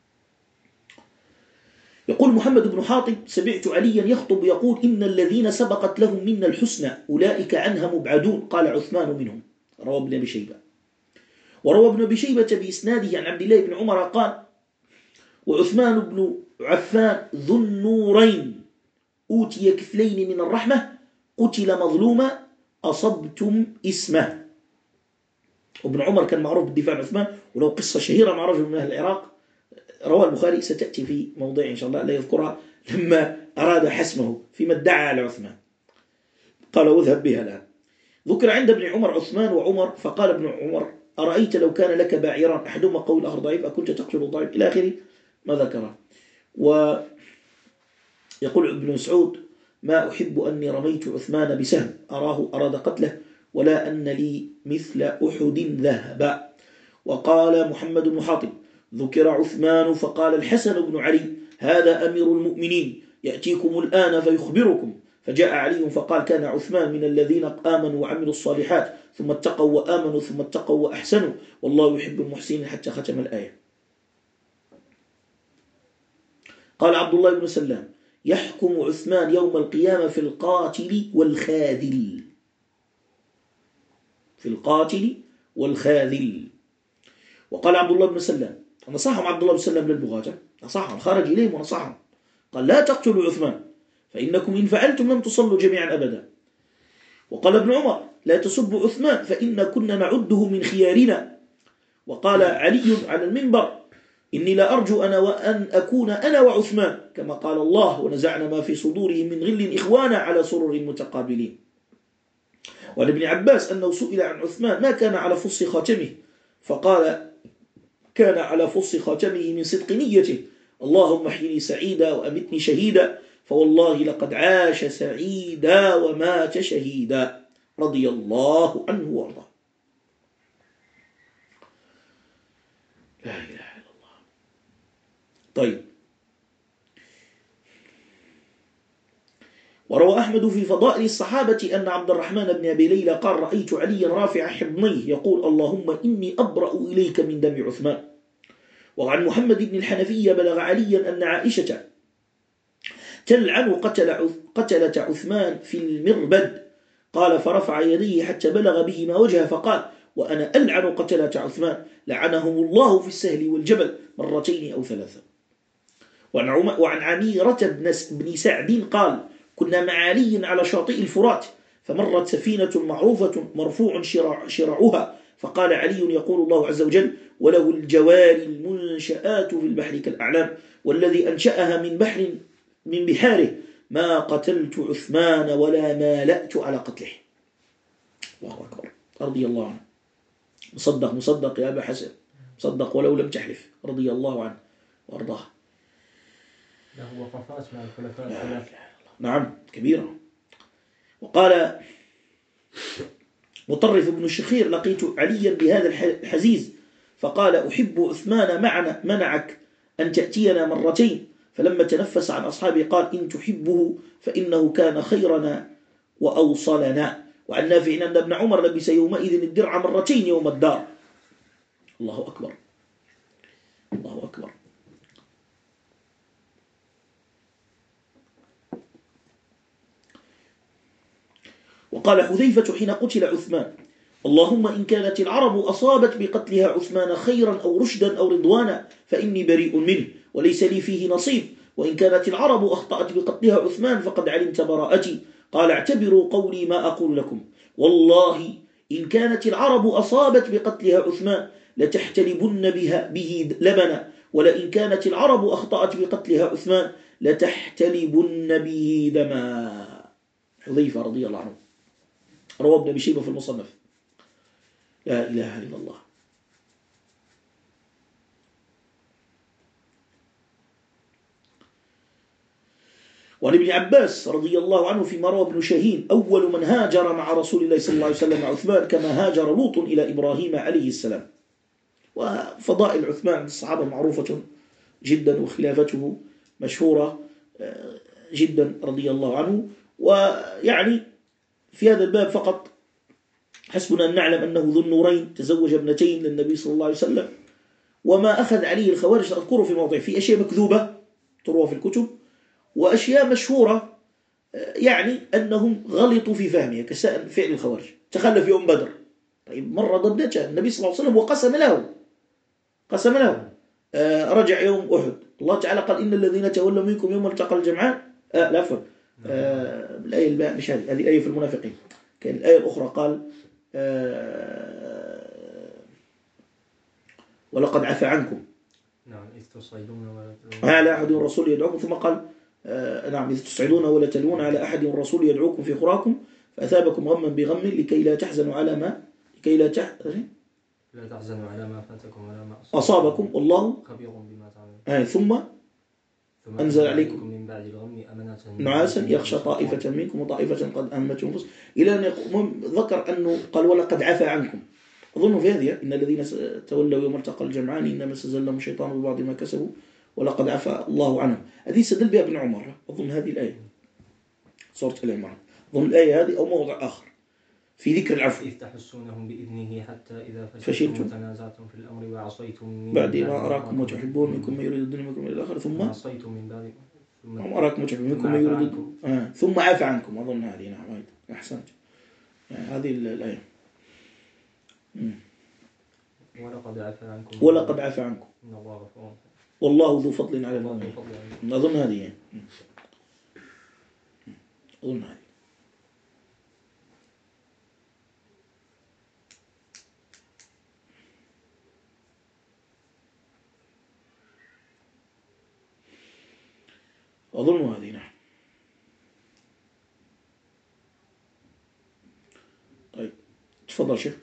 يقول محمد بن حاطب: سمعت عليا يخطب يقول: إن الذين سبقت لهم منا الحسنى أولئك عنها مبعدون، قال عثمان منهم. رواه ابن أبي شيبة. وروى ابن أبي شيبة بإسناده عن عبد الله بن عمر قال: وعثمان بن عفان ذو النورين أوتي كفلين من الرحمة قتل مظلوما أصبتم اسمه. وابن عمر كان معروف بالدفاع عن عثمان، ولو قصة شهيرة مع رجل من أهل العراق روى البخاري ستأتي في موضع إن شاء الله لا يذكرها، لما أراد حسمه فيما ادعى على عثمان قال: اذهب بها الآن. ذكر عند ابن عمر عثمان وعمر، فقال ابن عمر: أرأيت لو كان لك باعيران أحدهما قوي الآخر ضعيف أكنت تقتل الضعيف، إلى آخره ما ذكره. ويقول ابن مسعود: ما أحب أني رميت عثمان بسهم أراد قتله ولا أن لي مثل أحد ذهب. وقال محمد بن حاطب: ذكر عثمان فقال الحسن بن علي: هذا أمير المؤمنين يأتيكم الآن فيخبركم. فجاء علي فقال: كان عثمان من الذين آمنوا وعملوا الصالحات ثم اتقوا وآمنوا ثم اتقوا وأحسنوا والله يحب المحسنين، حتى ختم الآية. قال عبد الله بن سلام: يحكم عثمان يوم القيامة في القاتل والخاذل. في القاتل والخاذل. وقال عبد الله بن سلام: نصحهم عبد الله بن سلام للبغاة، نصحهم، خرج إليهم ونصحهم، قال: لا تقتلوا عثمان فإنكم إن فعلتم لم تصلوا جميعا أبدا. وقال ابن عمر: لا تسبوا عثمان فإن كنا نعده من خيارنا. وقال علي على المنبر: إني لا أرجو أنا وأن أكون أنا وعثمان كما قال الله: ونزعنا ما في صدورهم من غل إخوانا على سرر متقابلين. وعن ابن عباس أنه سئل عن عثمان ما كان على فص خاتمه، فقال: كان على فص خاتمه من صدق نيته: اللهم احيني سعيدا وأمتني شهيدا، فوالله لقد عاش سعيدا ومات شهيدا، رضي الله عنه وارضاه. لا إله إلا الله. طيب. وروى أحمد في فضائل الصحابة أن عبد الرحمن بن أبي ليلى قال: رأيت عليا رافع حضنيه يقول: اللهم إني أبرأ إليك من دم عثمان. وعن محمد بن الحنفية بلغ عليا أن عائشة تلعن قتلة عثمان في المربد، قال: فرفع يديه حتى بلغ بهما وجهه فقال: وأنا ألعن قتلة عثمان لعنهم الله في السهل والجبل مرتين أو ثلاثة. وعن عميرة بن سعد قال: كنا مع علي على شاطئ الفرات فمرت سفينة معروفة مرفوع شرعها، فقال علي: يقول الله عز وجل: وله الجوار المنشآت في البحر كالأعلام، والذي أنشأها من بحاره ما قتلت عثمان ولا مالأت على قتله. الله أكبر، رضي الله عنه. مصدق يا أبا حسن، مصدق ولو لم تحلف، رضي الله عنه وارضاه. له وقفات مع الخلفاء الثلاثة. نعم، كبيرة. وقال مطرف بن الشخير: لقيت عليا بهذا الحزيز فقال: أحب عثمان منعك أن تأتينا مرتين. فلما تنفس عن أصحابه قال إن تحبه فإنه كان خيرنا وأوصلنا. وعن نافع أن ابن عمر لبس يومئذ الدرع مرتين يوم الدار. الله أكبر، الله أكبر. وقال حذيفة حين قتل عثمان اللهم إن كانت العرب أصابت بقتلها عثمان خيرا أو رشدا أو رضوانا فإني بريء منه وليس لي فيه نصيب، وإن كانت العرب أخطأت بقتلها عثمان فقد علمت براءتي. قال اعتبروا قولي ما أقول لكم، والله إن كانت العرب أصابت بقتلها عثمان لتحتلبن به لبنا، ولئن كانت العرب أخطأت بقتلها عثمان لتحتلبن به دما. حذيفة رضي الله عنه، رواه ابن أبي شيبة في المصنف. لا إله إلا الله. وعن ابن عباس رضي الله عنه فيما روى ابن شاهين أول من هاجر مع رسول الله صلى الله عليه وسلم عثمان كما هاجر لوط إلى إبراهيم عليه السلام. وفضائل عثمان عند الصحابة معروفة جدا وخلافته مشهورة جدا رضي الله عنه. ويعني في هذا الباب فقط حسبنا أن نعلم أنه ذو النورين تزوج ابنتين للنبي صلى الله عليه وسلم. وما أخذ عليه الخوارج أذكره في موضع، في أشياء مكذوبة تروى في الكتب وأشياء مشهورة يعني أنهم غلطوا في فهمها كسائر فعل الخوارج. تخلف يوم بدر، طيب مرة ضدته النبي صلى الله عليه وسلم وقسم له رجع يوم أحد الله تعالى قال إن الذين تولوا منكم يوم التقى الجمعان لا عفوا الآية مش هذه الآية في المنافقين. كان الآية الأخرى قال ولقد عفى عنكم نعم إذ تصعدون على أحد الرسول يدعوكم، ثم قال نعم إذ تصعدون ولا تلون على أحد الرسول يدعوكم في خراكم فأثابكم غما بغم لكي لا تحزنوا على ما لا تحزنوا على ما فاتكم ولا ما أصابكم والله خبير بما تعملون. ثم أنزل عليكم من بعد الغم أمنة نعاسا يخشى طائفة منكم وطائفة قد أهمتهم أنفسهم، إلى أن ذكر أنه قال ولقد عفى عنكم. أظن في هذه إن الذين تولوا يوم التقى الجمعان إنما استزلهم الشيطان ببعض ما كسبوا ولقد عفى الله عنهم. هذه استدل بها ابن عمر أظن هذه الآية سورة آل عمران، أظن الآية هذه أو موضع آخر في ذكر العفو. إذ تحسونهم بإذنه حتى إذا فشلتم وتنازعتم في الأمر وعصيتم من بعد ما أراكم وتحبون منكم ما يريد الدنيا منكم إلى الآخر ثم عصيتم من بعد ما أراكم وتحبون منكم ما يريد ثم عفى عنكم. أظن هذه نعم أحسنت هذه الآية. ولقد عفى عنكم إن الله غفور والله ذو فضل على المؤمنين. أظن هذه أظن هذه نعم. طيب تفضل شيخ.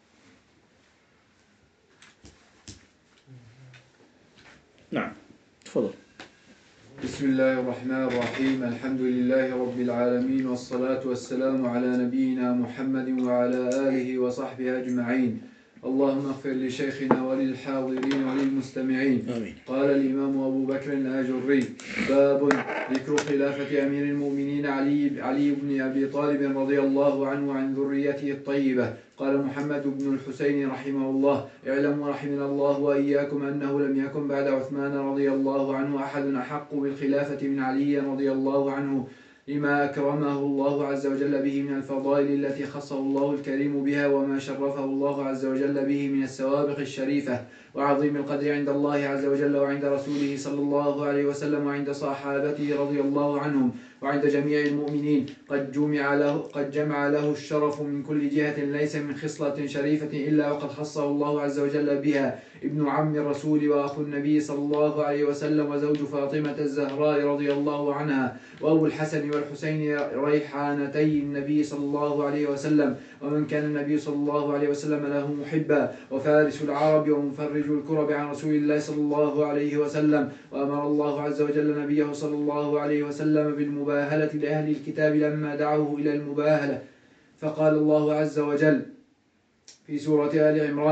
نعم تفضل. بسم الله الرحمن الرحيم. الحمد لله رب العالمين والصلاة والسلام على نبينا محمد وعلى آله وصحبه أجمعين. اللهم اغفر لشيخنا وللحاضرين وللمستمعين. آمين. قال الإمام أبو بكر الآجري: باب ذكر خلافة أمير المؤمنين علي بن أبي طالب رضي الله عنه عن ذريته الطيبة. قال محمد بن الحسين رحمه الله: اعلموا رحمنا الله وإياكم أنه لم يكن بعد عثمان رضي الله عنه أحد أحق بالخلافة من علي رضي الله عنه، لما أكرمه الله عز وجل به من الفضائل التي خصه الله الكريم بها، وما شرفه الله عز وجل به من السوابق الشريفة، وعظيم القدر عند الله عز وجل وعند رسوله صلى الله عليه وسلم وعند صحابته رضي الله عنهم وعند جميع المؤمنين. قد جمع له الشرف من كل جهة، ليس من خصلة شريفة إلا وقد خصه الله عز وجل بها. ابن عم الرسول وأخو النبي صلى الله عليه وسلم وزوج فاطمة الزهراء رضي الله عنها، وأبو الحسن والحسين ريحانتي النبي صلى الله عليه وسلم، ومن كان النبي صلى الله عليه وسلم له محبا، وفارس العرب ومفرج الكرب عن رسول الله صلى الله عليه وسلم. وأمر الله عز وجل نبيه صلى الله عليه وسلم بالمباهلة لأهل الكتاب لما دعوه إلى المباهلة، فقال الله عز وجل في سورة آل عمران: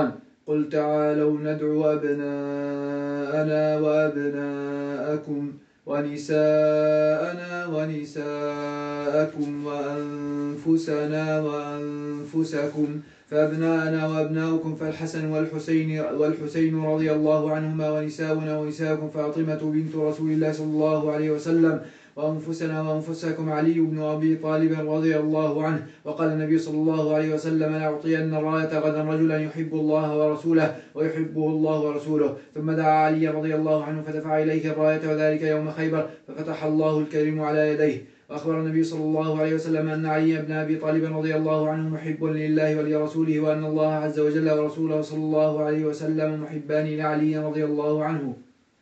قل تعالوا ندعو أبناءنا وأبناءكم ونساءنا ونساءكم وأنفسنا وأنفسكم فأبناءنا وأبناؤكم فالحسن والحسين رضي الله عنهما ونساؤنا ونساءكم فاطمة بنت رسول الله صلى الله عليه وسلم وأنفسنا وأنفسكم علي بن أبي طالب رضي الله عنه. وقال النبي صلى الله عليه وسلم لأعطين الراية غدا رجلا يحب الله ورسوله ويحبه الله ورسوله. ثم دعا علي رضي الله عنه فدفع إليه الراية وذلك يوم خيبر ففتح الله الكريم على يديه. وأخبر النبي صلى الله عليه وسلم أن علي بن أبي طالب رضي الله عنه محب لله ولرسوله وأن الله عز وجل ورسوله صلى الله عليه وسلم محبان لعلي رضي الله عنه.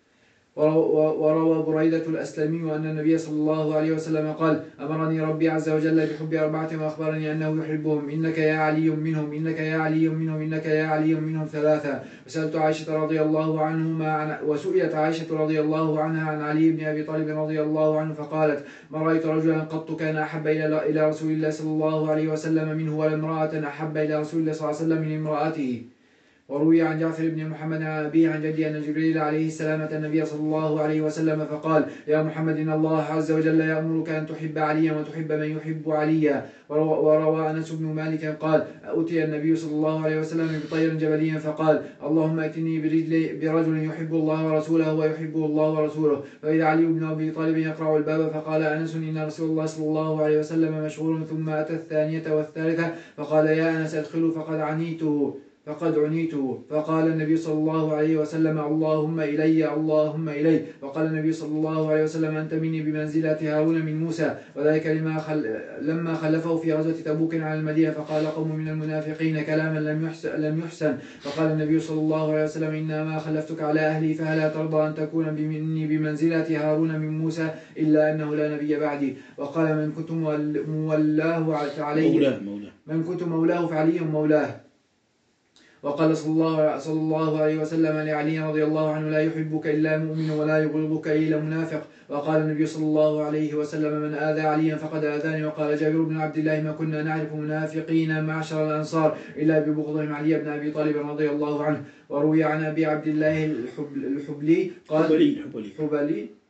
وروى بريدة الأسلمي أن النبي صلى الله عليه وسلم قال أمرني ربي عز وجل بحب أربعة وأخبرني أنه يحبهم إنك يا علي منهم إنك يا علي منهم إنك يا علي منهم ثلاثة. وسئلت عائشة رضي الله عنهما وسئلت عائشة رضي الله عنها عن علي بن أبي طالب رضي الله عنه فقالت ما رأيت رجلا قط كان أحب إلى رسول الله صلى الله عليه وسلم منه ولا امرأة أحب إلى رسول الله صلى الله عليه وسلم من امرأته. وروي عن جعفر بن محمد عن أبيه عن جدي أن جبريل عليه السلام أتى النبي صلى الله عليه وسلم فقال يا محمد إن الله عز وجل يأمرك أن تحب عليا وتحب من يحب عليا. وروى أنس بن مالك قال أتي النبي صلى الله عليه وسلم بطير جبلي فقال اللهم ائتني برجل يحب الله ورسوله ويحبه الله ورسوله. فإذا علي بن أبي طالب يقرع الباب فقال أنس إن رسول الله صلى الله عليه وسلم مشغول. ثم أتى الثانية والثالثة فقال يا أنس ادخلوا فقد عنيته. فقال النبي صلى الله عليه وسلم اللهم إلي اللهم إلي. وقال النبي صلى الله عليه وسلم أنت مني بمنزلة هارون من موسى. وذلك لما خلفه في غزوة تبوك على المدينة فقال قوم من المنافقين كلاما لم يحسن. فقال النبي صلى الله عليه وسلم إنما خلفتك على أهلي فهلا ترضى أن تكون مني بمنزلة هارون من موسى إلا أنه لا نبي بعدي. وقال من كنت مولاه فعلي من كنت مولاه فعلي مولاه. وقال صلى الله عليه وسلم لعلي رضي الله عنه لا يحبك إلا مؤمن ولا يبغضك إلا منافق. وقال النبي صلى الله عليه وسلم من آذى عليا فقد آذاني. وقال جابر بن عبد الله ما كنا نعرف منافقين معشر الأنصار إلا ببغضهم علي بن أبي طالب رضي الله عنه. وروي عن أبي عبد الله الحبلي قال حبلي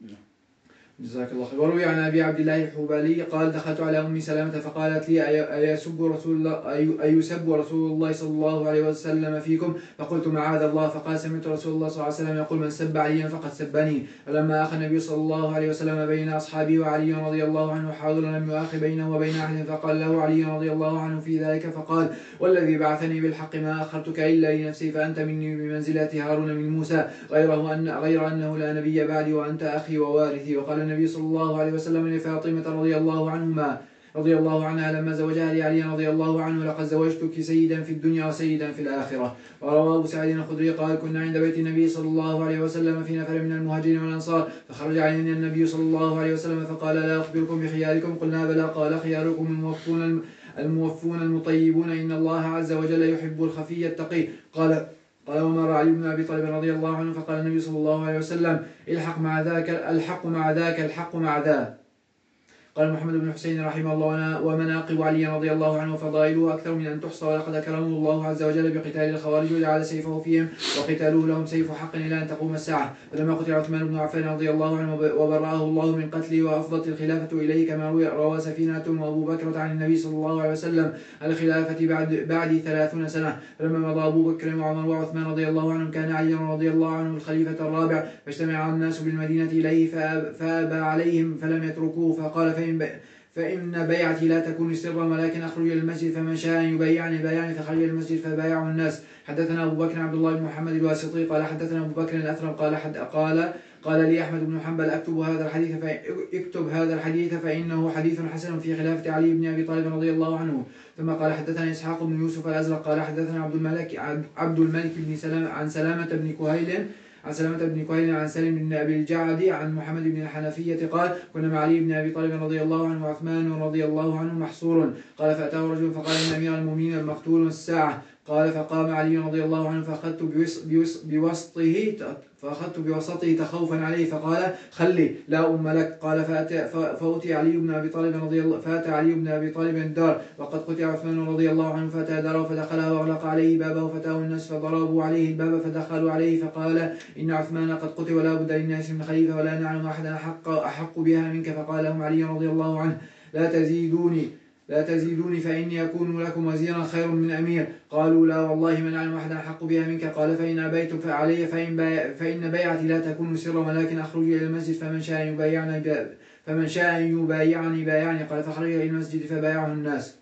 جزاك الله خير. وروي عن أبي عبد الله الحبلي قال دخلت على أم سلامة فقالت لي أيسب رسول الله صلى الله عليه وسلم فيكم؟ فقلت معاذ الله. فقال سمعت رسول الله صلى الله عليه وسلم يقول من سب عليا فقد سبني. فلما أخى النبي صلى الله عليه وسلم بين أصحابه وعلي رضي الله عنه حاضرا لم يؤاخ بينه وبين أحد فقال له علي رضي الله عنه في ذلك فقال والذي بعثني بالحق ما أخرتك إلا لنفسي فأنت مني بمنزلة هارون من موسى غير أنه لا نبي بعدي وأنت أخي ووارثي. وقال النبي صلى الله عليه وسلم لفاطمة رضي الله عنها لما زوجها لعلي رضي الله عنه لقد زوجتك سيدا في الدنيا وسيدا في الآخرة. وروى أبو سعيد الخدري قال كنا عند بيت النبي صلى الله عليه وسلم في نفر من المهاجرين والأنصار فخرج علينا النبي صلى الله عليه وسلم فقال لا أخبركم بخياركم؟ قلنا بلى. قال خياركم الموفون المطيبون إن الله عز وجل يحب الخفي التقي. قال ومر علي بن أبي طالب رضي الله عنه فقال النبي صلى الله عليه وسلم الحق مع ذاك. قال محمد بن حسين رحمه الله ومناقب علي رضي الله عنه وفضائله أكثر من أن تحصى ولقد أكرمه الله عز وجل بقتال الخوارج وجعل سيفه فيهم وقتاله لهم سيف حق إلى أن تقوم الساعة. فلما قتل عثمان بن عفان رضي الله عنه وبرأه الله من قتله وأفضت الخلافة إليه كما روى سفينة وأبو بكر عن النبي صلى الله عليه وسلم الخلافة بعد 30 سنة. فلما مضى أبو بكر وعمر وعثمان رضي الله عنهم كان علي رضي الله عنه الخليفة الرابع فاجتمع الناس بالمدينة إليه فأبى عليهم فلم يتركوه فقال فإن بيعتي لا تكون سرا ولكن أخرج إلى المسجد فمن شاء أن يبايعني بايعني فخرج إلى المسجد فبايعه الناس. حدثنا أبو بكر عبد الله بن محمد الواسطي قال حدثنا أبو بكر الأثرم قال لي أحمد بن حنبل اكتب هذا الحديث فإنه حديث حسن في خلافة علي بن أبي طالب رضي الله عنه. ثم قال حدثنا إسحاق بن يوسف الأزرق قال حدثنا عبد الملك بن سلام عن سلامة بن كهيل عن سالم بن أبي الجعد عن محمد بن الحنفية قال كنا مع علي بن أبي طالب رضي الله عنه وعثمان رضي الله عنه محصور. قال فأتاه رجل فقال إن أمير المؤمنين مقتول الساعة. قال فقام علي رضي الله عنه فأخذت بوسطه تخوفا عليه فقال خلي لا أم لك. قال فأتى علي بن أبي طالب الدار وقد قتل عثمان رضي الله عنه فأتى داره فدخلها وأغلق عليه بابه فتاه الناس فضربوا عليه الباب فدخلوا عليه فقال إن عثمان قد قتل ولا بد للناس من خليفة ولا نعلم أحدا أحق بها منك. فقال لهم علي رضي الله عنه لا تزيدوني فإني أكون لكم وزيرا خير من أمير. قالوا لا والله ما نعلم أحدا أحق بها منك. قال فإن أبيتم فعلي فإن بيعتي لا تكون سرا ولكن أخرج إلى المسجد فمن شاء يبايعني بايعني. قال فخرج إلى المسجد فبايعه الناس.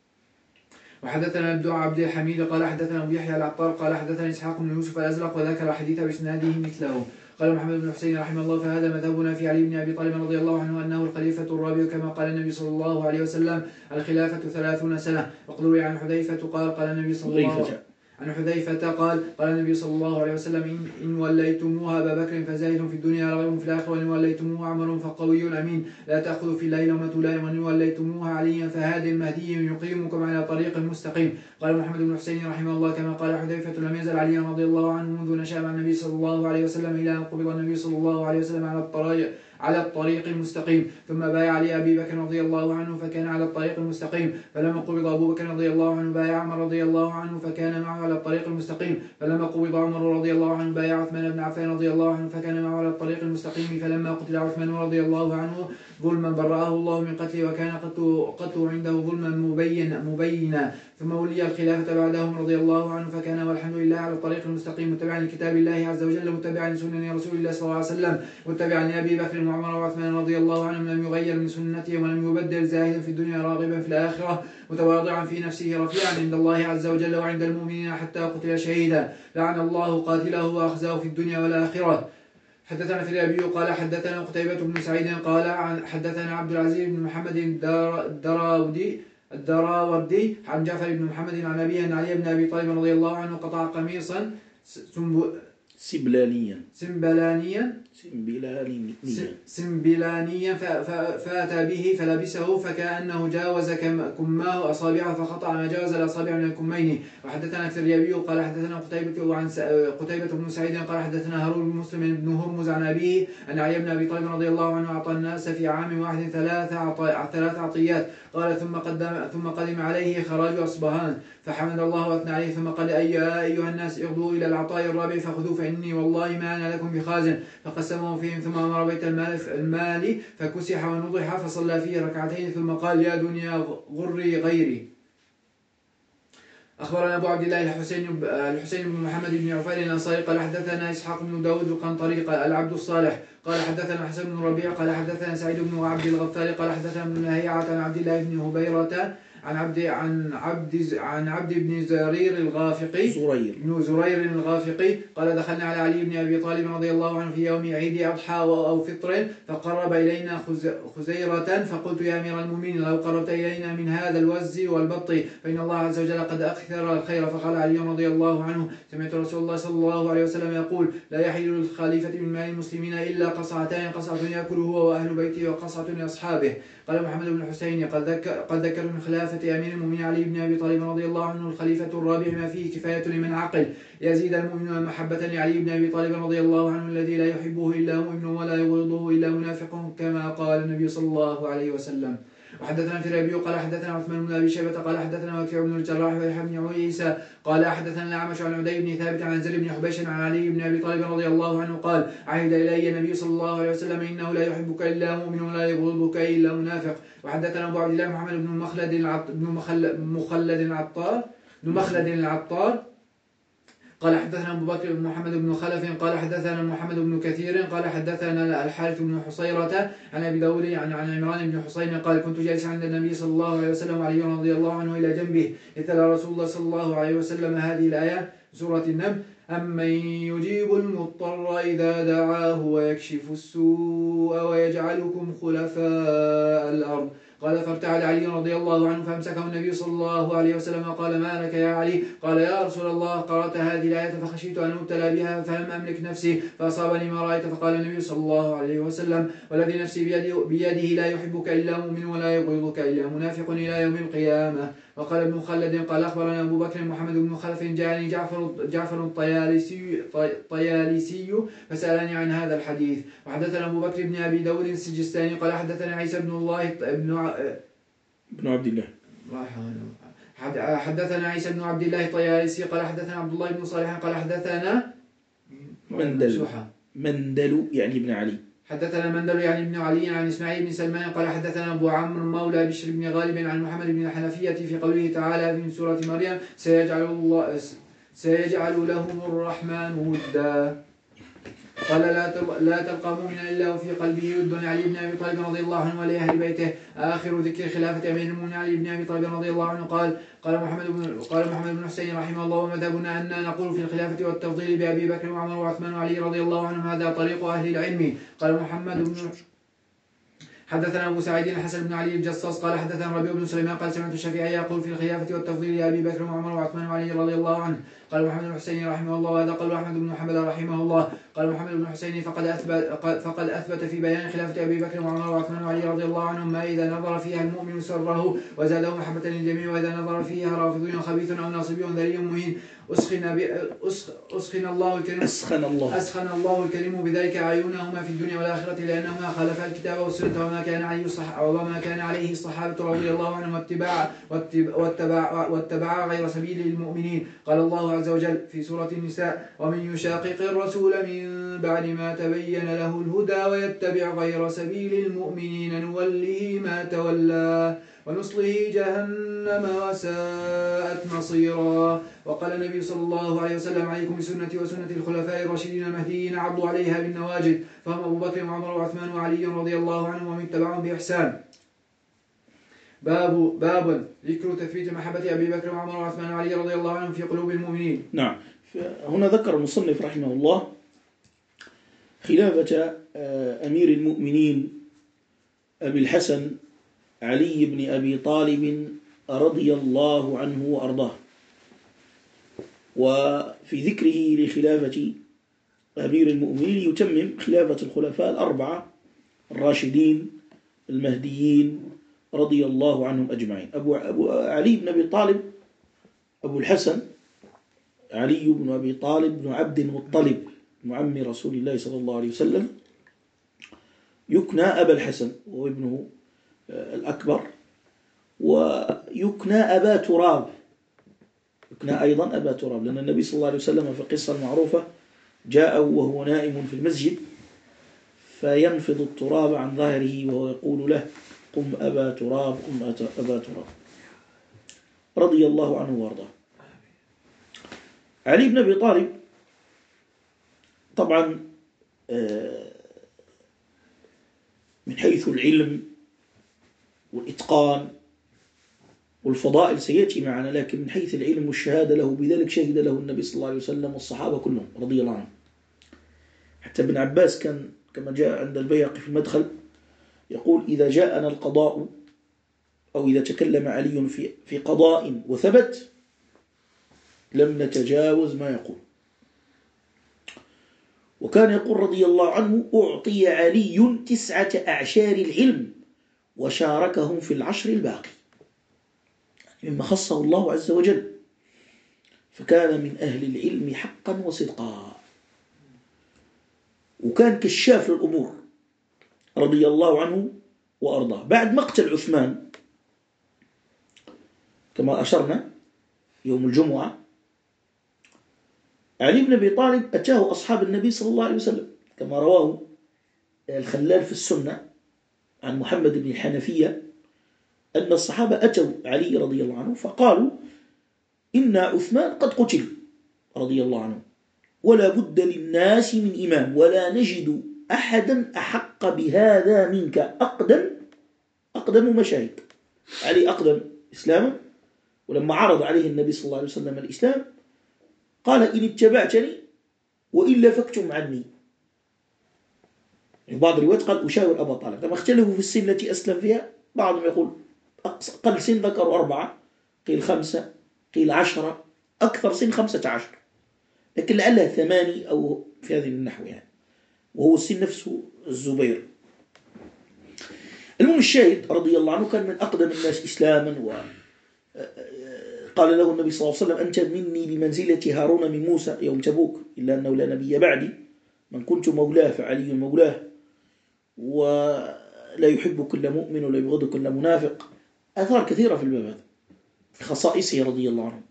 وحدثنا ابن عبد الحميد قال حدثنا أبو يحيى العطار قال حدثنا إسحاق بن يوسف الأزرق وذكر حديث بإسناده مثله. قال محمد بن حسين رحمه الله فهذا مذهبنا في علي بن أبي طالب رضي الله عنه أنه الخليفة الرابع كما قال النبي صلى الله عليه وسلم الخلافة 30 سنة. وقد روي عن حذيفة قال النبي صلى الله عليه وسلم عن حذيفة قال النبي صلى الله عليه وسلم إن وليتموها أبا بكر فزاهد في الدنيا رغب في الآخرة وإن وليتموها عمر فقوي أمين لا تأخذ في الليل لومة لائم وإن وليتموها عليا فهاد مهدي يقيمكم على طريق مستقيم. قال محمد بن حسين رحمه الله كما قال حذيفة لم يزل علي رضي الله عنه منذ نشأ مع النبي صلى الله عليه وسلم إلى أن قبض النبي صلى الله عليه وسلم على الطريق المستقيم ثم بايع لأبي بكر رضي الله عنه فكان على الطريق المستقيم. فلما قبض أبو بكر رضي الله عنه بايع عمر رضي الله عنه فكان معه على الطريق المستقيم. فلما قبض عمر رضي الله عنه بايع عثمان بن عفان رضي الله عنه فكان معه على الطريق المستقيم. فلما قتل عثمان رضي الله عنه ظلما برأه الله من قتله وكان قتله عنده ظلما مبينا ثم ولي الخلافة بعدهم رضي الله عنه فكان والحمد لله على الطريق المستقيم متبعا لكتاب الله عز وجل متبعا لسنن رسول الله صلى الله عليه وسلم متبعا لأبي بكر وعمر وعثمان رضي الله عنهم لم يغير من سنته ولم يبدل زاهدا في الدنيا راغبا في الآخرة متواضعا في نفسه رفيعا عند الله عز وجل وعند المؤمنين حتى قتل شهيدا لعن الله قاتله وأخزاه في الدنيا والآخرة. حدثنا في الأبي قال حدثنا قتيبة بن سعيد قال حدثنا عبد العزيز بن محمد الدراوردي عن جعفر بن محمد عن أبيه أن علي بن أبي طالب رضي الله عنه قطع قميصا سنبلانيا فأتى به فلبسه فكأنه جاوز كماه أصابعه فقطع ما جاوز الأصابع من الكمين. وحدثنا الثريابي قال حدثنا قتيبة بن سعيد قال حدثنا هارون بن مسلم بن هرمز عن أبيه أن علي بن أبي طالب رضي الله عنه أعطى الناس في عام واحد 3 عطيات. قال ثم قدم عليه خراج أصبهان فحمد الله وأثنى عليه ثم قال أيها الناس اغدوا إلى العطاء الرابع فخذوا فإني والله ما أنا لكم بخازن. فقسمه فيهم ثم أمر بيت المال فكسح ونضح فصلى فيه ركعتين ثم قال يا دنيا غري غيري. أخبرنا أبو عبد الله الحسين بن محمد بن عفير الأنصاري قال حدثنا إسحاق بن داود القنطري العبد الصالح قال حدثنا حسن بن ربيع قال حدثنا سعيد بن عبد الغفار قال حدثنا ابن لهيعة عن عبد الله بن هبيرة عن عبد بن زرير الغافقي قال دخلنا على علي بن أبي طالب رضي الله عنه في يوم عيد أضحى أو فطر فقرب إلينا خزيرة فقلت يا أمير المؤمنين لو قربت إلينا من هذا الوز والبط فإن الله عز وجل قد أكثر الخير. فقال علي رضي الله عنه سمعت رسول الله صلى الله عليه وسلم يقول لا يحل للخليفة من مال المسلمين إلا قصعتان قصعة يأكل هو وأهل بيته وقصعة لأصحابه. قال محمد بن حسين قد ذكر من خلافة أمير المؤمنين علي بن أبي طالب رضي الله عنه الخليفة الرابع ما فيه كفاية لمن عقل يزيد المؤمن محبة لعلي بن أبي طالب رضي الله عنه الذي لا يحبه إلا مؤمن ولا يبغضه إلا منافق كما قال النبي صلى الله عليه وسلم. وحدثنا في الأبي قال حدثنا عثمان بن أبي شيبة قال حدثنا وكيع بن الجراح ويحيى بن عيسى قال حدثنا الأعمش عن عدي بن ثابت عن زر بن حبيش عن علي بن أبي طالب رضي الله عنه قال عهد إلي النبي صلى الله عليه وسلم إنه لا يحبك إلا مؤمن ولا يبغضك إلا منافق. وحدثنا أبو عبد الله محمد بن مخلد العطار قال حدثنا أبو بكر بن محمد بن خلف قال حدثنا محمد بن كثير قال حدثنا الحارث بن حصيرة عن أبي داود عن عمران بن حسين قال كنت جالسا عند النبي صلى الله عليه وسلم وعلي رضي الله عنه إلى جنبه يتلى رسول الله صلى الله عليه وسلم هذه الآية سورة النمل أمن يجيب المضطر إذا دعاه ويكشف السوء ويجعلكم خلفاء الأرض. قال فارتعد علي رضي الله عنه فامسكه النبي صلى الله عليه وسلم قال ما لك يا علي؟ قال يا رسول الله قرأت هذه الآية فخشيت أن أبتلى بها فلم أملك نفسي فأصابني ما رأيت. فقال النبي صلى الله عليه وسلم والذي نفسي بيده لا يحبك إلا مؤمن ولا يبغضك إلا منافق إلى يوم القيامة. وقال ابن مخلد قال أخبرنا أبو بكر محمد بن خلف جاءني جعفر الطيالسي فسألني عن هذا الحديث. وحدثنا أبو بكر بن أبي داود السجستاني قال حدثنا عيسى بن عبد الله حدثنا عيسى بن عبد الله الطيالسي قال حدثنا عبد الله بن صالح قال حدثنا مندل يعني ابن علي. حدثنا مندل يعني ابن علي عن إسماعيل بن سلمان قال حدثنا أبو عمرو مولى بشر بن غالب عن محمد بن الحنفية في قوله تعالى من سورة مريم سيجعل لهم الرحمن ودا. قال لا تلقى مؤمنا إلا وفي قلبه ود علي بن أبي طالب رضي الله عنه ولأهل بيته. آخر ذكر خلافة أمير المؤمنين علي بن أبي طالب رضي الله عنه قال محمد بن حسين رحمه الله ومذهبنا أننا نقول في الخلافة والتفضيل بأبي بكر وعمر وعثمان وعلي رضي الله عنهم هذا طريق أهل العلم. قال محمد بن حدثنا أبو سعيد الحسن بن علي الجصاص قال حدثنا ربيع بن سليمان قال سمعت الشافعي يقول في الخلافة والتفضيل لأبي بكر وعمر وعثمان وعلي رضي الله عنه. قال محمد بن حسين رحمه الله وهذا قال أحمد بن حنبل رحمه الله. قال محمد بن حسين فقد أثبت في بيان خلافة أبي بكر وعمر وعثمان وعلي رضي الله عنهم ما إذا نظر فيها المؤمن سره وزاده محبة للجميع وإذا نظر فيها رافضي خبيث أو ناصبي ذليل مهين أسخن الله الكريم بذلك أعينهما في الدنيا والآخرة لأنهما خالفا الكتاب والسنة وما كان عليه الصحابة رضي الله عنهم واتبع غير سبيل المؤمنين. قال الله عز وجل في سورة النساء ومن يشاقق الرسول من بعد ما تبين له الهدى ويتبع غير سبيل المؤمنين نوله ما تولى ونصله جهنم وساءت مصيرا. وقال النبي صلى الله عليه وسلم عليكم بسنتي وسنة الخلفاء الراشدين المهديين عضوا عليها بالنواجذ. فهم أبو بكر وعمر وعثمان وعلي رضي الله عنهم ومن تبعهم بإحسان. باب ذكر تثبيت محبة أبي بكر وعمر وعثمان وعلي رضي الله عنهم في قلوب المؤمنين. نعم. هنا ذكر المصنف رحمه الله خلافة أمير المؤمنين أبي الحسن علي بن أبي طالب رضي الله عنه وأرضاه. وفي ذكره لخلافة أمير المؤمنين يتمم خلافة الخلفاء الأربعة الراشدين المهديين رضي الله عنهم أجمعين. أبو علي بن أبي طالب أبو الحسن علي بن أبي طالب بن عبد المطلب معم رسول الله صلى الله عليه وسلم يكنى أبا الحسن وهو ابنه الأكبر، ويكنى أبا تراب، يكنى أيضا أبا تراب، لأن النبي صلى الله عليه وسلم في القصة المعروفة جاء وهو نائم في المسجد فينفض التراب عن ظهره وهو يقول له قم أبا تراب قم أبا تراب رضي الله عنه وارضاه. علي بن أبي طالب طبعا من حيث العلم والإتقان والفضائل سيأتي معنا، لكن من حيث العلم والشهادة له بذلك شهد له النبي صلى الله عليه وسلم والصحابة كلهم رضي الله عنهم. حتى ابن عباس كان كما جاء عند البيهقي في المدخل يقول إذا جاءنا القضاء أو إذا تكلم علي في قضاء وثبت لم نتجاوز ما يقول. وكان يقول رضي الله عنه أعطي علي 9 أعشار العلم وشاركهم في 10 الباقي، مما خصه الله عز وجل، فكان من أهل العلم حقا وصدقا، وكان كشاف للأمور رضي الله عنه وأرضاه. بعد مقتل عثمان كما أشرنا يوم الجمعة علي بن أبي طالب أتاه أصحاب النبي صلى الله عليه وسلم كما رواه الخلال في السنة عن محمد بن الحنفية أن الصحابة أتوا علي رضي الله عنه فقالوا إن عثمان قد قتل رضي الله عنه ولا بد للناس من إمام ولا نجد أحدا أحق بهذا منك أقدم مشاهد. علي أقدم إسلاما، ولما عرض عليه النبي صلى الله عليه وسلم الإسلام قال إن اتبعتني وإلا فاكتم عني. في بعض الروايات قال أشاور أبا طالب. لما اختلفوا في السن التي أسلم فيها، بعضهم يقول أقل سن ذكروا 4، قيل 5، قيل 10، أكثر سن 15، لكن لعلها 8 أو في هذه النحو يعني، وهو السن نفسه الزبير. المهم الشاهد رضي الله عنه كان من أقدم الناس إسلاما قال له النبي صلى الله عليه وسلم أنت مني بمنزلة هارون من موسى يوم تبوك إلا أنه لا نبي بعدي من كنت مولاه فعلي مولاه ولا يحب كل مؤمن ولا يبغض كل منافق. آثار كثيرة في الباب هذا خصائصه رضي الله عنه.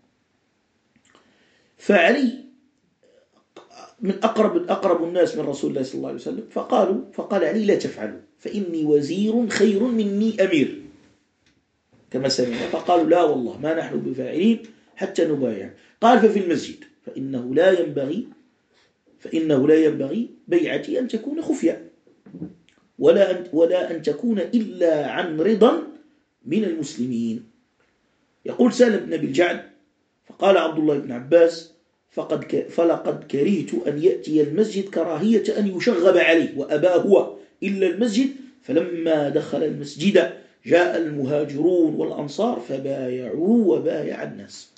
فعلي من أقرب الناس من رسول الله صلى الله عليه وسلم، فقال علي لا تفعلوا فإني وزير خير مني أمير كما سمعنا. فقالوا لا والله ما نحن بفاعلين حتى نبايع. قال ففي المسجد فإنه لا ينبغي بيعتي أن تكون خفية ولا أن تكون إلا عن رضا من المسلمين. يقول سالم بن أبي الجعد فقال عبد الله بن عباس فلقد كرهت أن يأتي المسجد كراهية أن يشغب عليه وأباه هو إلا المسجد. فلما دخل المسجد جاء المهاجرون والأنصار فبايعوا وبايع الناس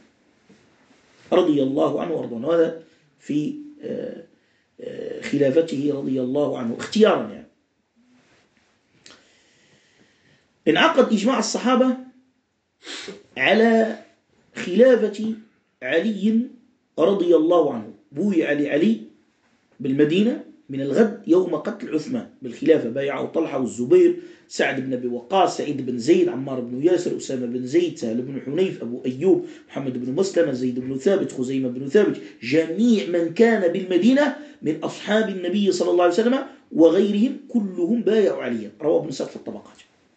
رضي الله عنه وارضاه. وهذا في خلافته رضي الله عنه اختيارا يعني. انعقد إجماع الصحابة على خلافة علي رضي الله عنه. بويع لعلي بالمدينة من الغد يوم قتل عثمان بالخلافة. بايعه طلحة والزبير، سعد بن أبي وقاص، سعيد بن زيد، عمار بن ياسر، أسامة بن زيد، سهل بن حنيف، أبو أيوب، محمد بن مسلمة، زيد بن ثابت، خزيمة بن ثابت، جميع من كان بالمدينة من أصحاب النبي صلى الله عليه وسلم وغيرهم كلهم بايعوا عليا. رواه ابن سعد في الطبقات.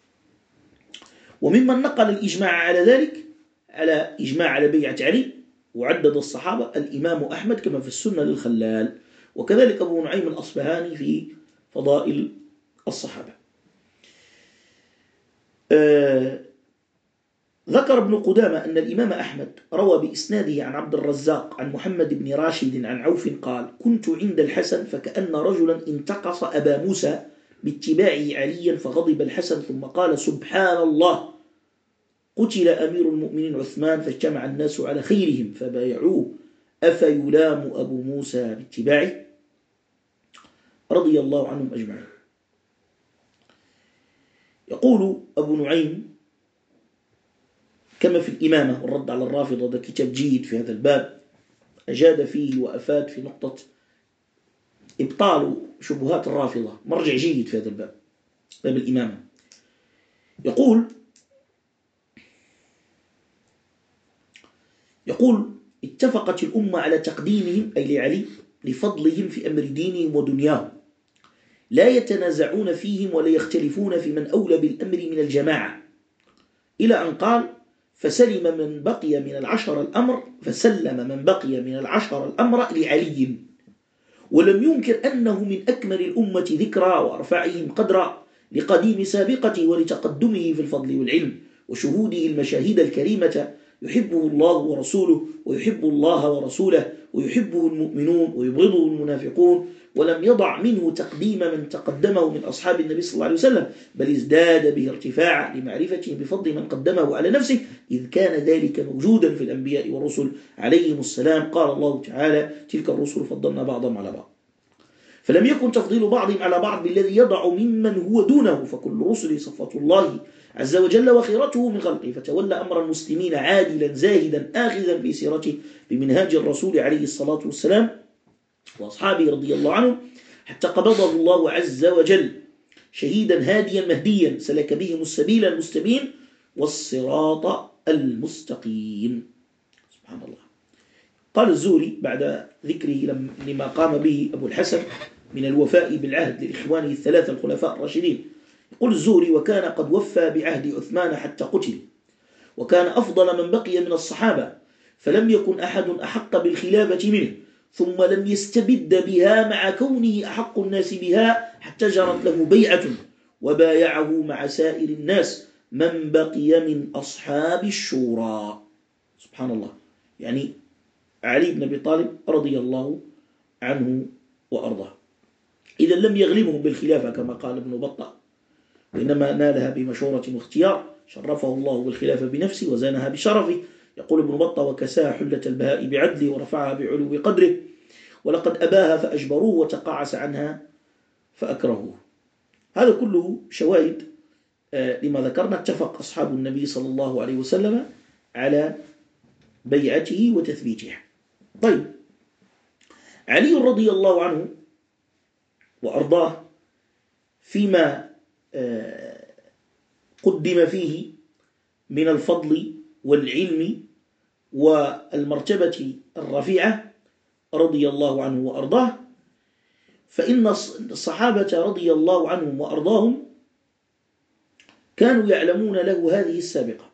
وممن نقل الإجماع على ذلك على إجماع على بيعة علي وعدد الصحابة الإمام أحمد كما في السنة للخلال، وكذلك أبو نعيم الأصبهاني في فضائل الصحابة. ذكر ابن قدامة أن الإمام أحمد روى بإسناده عن عبد الرزاق عن محمد بن راشد عن عوف قال كنت عند الحسن فكأن رجلا انتقص أبا موسى باتباعه عليا فغضب الحسن ثم قال سبحان الله قتل أمير المؤمنين عثمان فاجتمع الناس على خيرهم فبايعوه أفيلام أبو موسى باتباعه رضي الله عنهم أجمعين. يقول أبو نعيم كما في الإمامة والرد على الرافضة، هذا كتاب جيد في هذا الباب، أجاد فيه وأفاد في نقطة إبطال شبهات الرافضة، مرجع جيد في هذا الباب، باب الإمامة. يقول اتفقت الأمة على تقديمهم أي لعلي لفضلهم في أمر دينهم ودنياهم، لا يتنازعون فيهم ولا يختلفون في من أولى بالأمر من الجماعة، إلى أن قال فسلم من بقي من العشر الأمر لعلي، ولم ينكر أنه من أكمل الأمة ذكرى وأرفعهم قدرا لقديم سابقته ولتقدمه في الفضل والعلم وشهوده المشاهد الكريمة، يحبه الله ورسوله ويحب الله ورسوله ويحبه المؤمنون ويبغضه المنافقون، ولم يضع منه تقديم من تقدمه من أصحاب النبي صلى الله عليه وسلم، بل ازداد به ارتفاعا لمعرفته بفضل من قدمه على نفسه، إذ كان ذلك موجودا في الأنبياء والرسل عليهم السلام. قال الله تعالى تلك الرسل فضلنا بعضهم على بعض. فلم يكن تفضيل بعضهم على بعض بالذي يضع ممن هو دونه، فكل رسل صفة الله عز وجل وخيرته من خلقه، فتولى أمر المسلمين عادلا زاهدا آخذا في سيرته بمنهاج الرسول عليه الصلاة والسلام وأصحابه رضي الله عنهم، حتى قبضه الله عز وجل شهيدا هاديا مهديا سلك بهم السبيل المستبين والصراط المستقيم. سبحان الله. قال الزهري بعد ذكره لما قام به أبو الحسن من الوفاء بالعهد لإخوانه الثلاثة الخلفاء الراشدين، يقول الزهري وكان قد وفى بعهد عثمان حتى قتل، وكان أفضل من بقي من الصحابة، فلم يكن أحد أحق بالخلافة منه، ثم لم يستبد بها مع كونه أحق الناس بها حتى جرت له بيعة، وبايعه مع سائر الناس من بقي من أصحاب الشورى. سبحان الله. يعني علي بن أبي طالب رضي الله عنه وأرضاه إذا لم يغلبهم بالخلافة كما قال ابن بطة، وإنما نالها بمشورة واختيار، شرفه الله بالخلافة بنفسه وزانها بشرفه. يقول ابن بطة وكساها حلة البهاء بعدله ورفعها بعلو قدره، ولقد أباها فأجبروه وتقاعس عنها فأكرهوه. هذا كله شواهد لما ذكرنا. اتفق أصحاب النبي صلى الله عليه وسلم على بيعته وتثبيتها. طيب، علي رضي الله عنه وأرضاه فيما قدم فيه من الفضل والعلم والمرتبة الرفيعة رضي الله عنه وأرضاه، فإن الصحابة رضي الله عنهم وأرضاهم كانوا يعلمون له هذه السابقة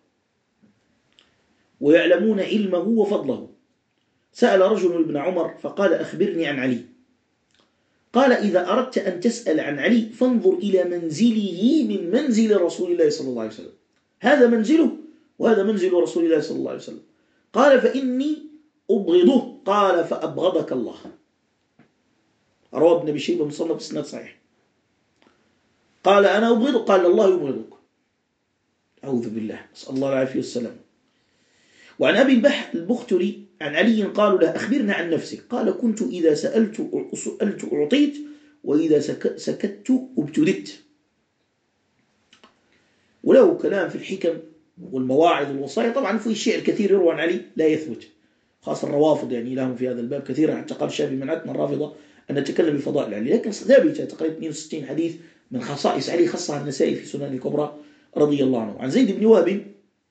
ويعلمون علمه وفضله. سأل رجل ابن عمر فقال: أخبرني عن علي. قال: إذا أردت أن تسأل عن علي فانظر إلى منزله من منزل رسول الله صلى الله عليه وسلم، هذا منزله وهذا منزل رسول الله صلى الله عليه وسلم. قال: فإني أبغضه. قال: فأبغضك الله. رواه ابن أبي شيبة مصنف بإسناد صحيح. قال: أنا أبغضك. قال: الله يبغضك. أعوذ بالله، نسأل الله العافية والسلام. وعن أبي البختري عن علي قالوا له: أخبرنا عن نفسك. قال: كنت إذا سألت أعطيت، وإذا سكت ابتدت. وله كلام في الحكم والمواعظ والوصايا. طبعا في شيء كثير يروى عن علي لا يثبت، خاصة الروافض يعني لهم في هذا الباب كثيرا، حتى قال الشافعي: منعتنا الرافضة أن نتكلم بفضائل علي. لكن ثابتة تقريبا 62 حديث من خصائص علي، خصها النسائي في سنن الكبرى رضي الله عنه. عن زيد بن وهب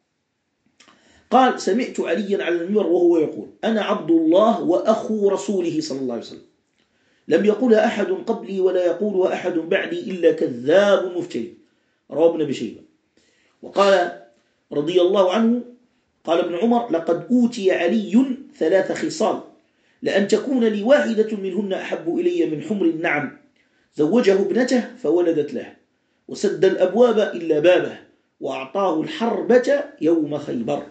قال: سمعت عليا على المنبر وهو يقول: أنا عبد الله وأخو رسوله صلى الله عليه وسلم، لم يقولها أحد قبلي ولا يقولها أحد بعدي إلا كذاب مفتري. رواه ابن أبي شيبة. وقال رضي الله عنه قال ابن عمر: لقد أوتي علي 3 خصال، لأن تكون لي واحدة منهن أحب إلي من حمر النعم. زوجه ابنته فولدت له، وسد الأبواب إلا بابه، وأعطاه الحربة يوم خيبر.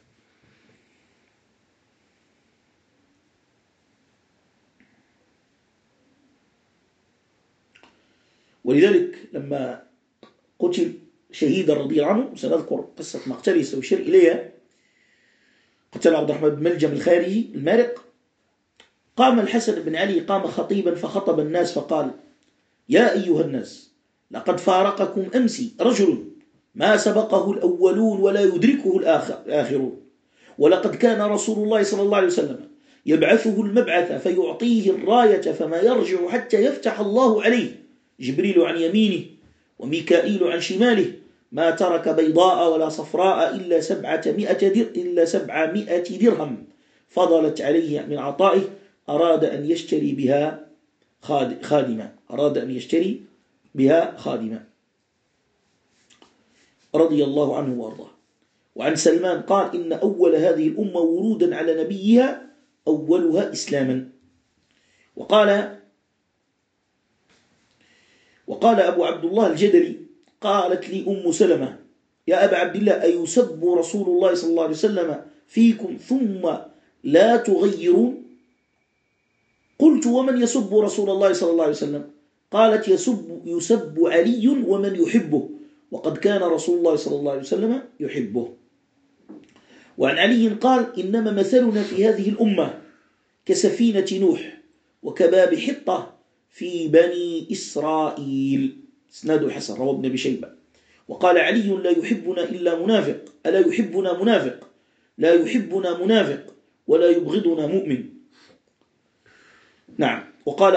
ولذلك لما قتل شهيدا رضي الله عنه، سنذكر قصة مقتله سأشير إليها، قتل عبد الرحمن بن ملجم الخارجي المارق. قام الحسن بن علي قام خطيبا فخطب الناس فقال: يا أيها الناس، لقد فارقكم أمسي رجل ما سبقه الأولون ولا يدركه الآخرون، ولقد كان رسول الله صلى الله عليه وسلم يبعثه المبعث فيعطيه الراية فما يرجع حتى يفتح الله عليه، جبريل عن يمينه وميكائيل عن شماله، ما ترك بيضاء ولا صفراء إلا 700 درهم فضلت عليه من عطائه، أراد أن يشتري بها خادمة رضي الله عنه وارضاه. وعن سلمان قال: إن أول هذه الأمة ورودا على نبيها أولها إسلاما. وقال أبو عبد الله الجدلي: قالت لي أم سلمة: يا أبا عبد الله، أيسب رسول الله صلى الله عليه وسلم فيكم ثم لا تغيرون؟ قلت: ومن يسب رسول الله صلى الله عليه وسلم؟ قالت: يسب علي ومن يحبه، وقد كان رسول الله صلى الله عليه وسلم يحبه. وعن علي قال: إنما مثلنا في هذه الأمة كسفينة نوح وكباب حطة في بني إسرائيل. اسناد الحسن، رواه ابن أبي شيبة. وقال علي: لا يحبنا إلا منافق، ألا يحبنا منافق، لا يحبنا منافق ولا يبغضنا مؤمن. نعم. وقال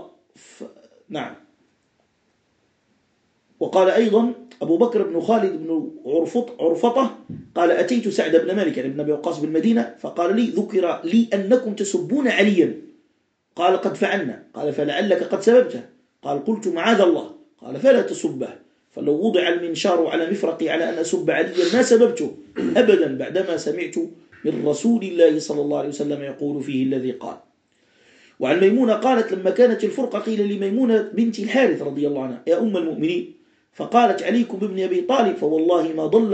أيضا أبو بكر بن خالد بن عرفطة قال: أتيت سعد بن مالك يعني ابن أبي وقاص بالمدينة فقال لي: ذكر لي أنكم تسبون عليا. قال: قد فعلنا. قال: فلعلك قد سببته. قال: قلت: معاذ الله. قال: فلا تسبه، فلو وضع المنشار على مفرقي على أن أسب عليا ما سببته أبدا بعدما سمعت من رسول الله صلى الله عليه وسلم يقول فيه الذي قال. وعن ميمونة قالت: لما كانت الفرقة قيل لميمونة بنت الحارث رضي الله عنها: يا أم المؤمنين، فقالت: عليكم بابن أبي طالب فوالله ما ضل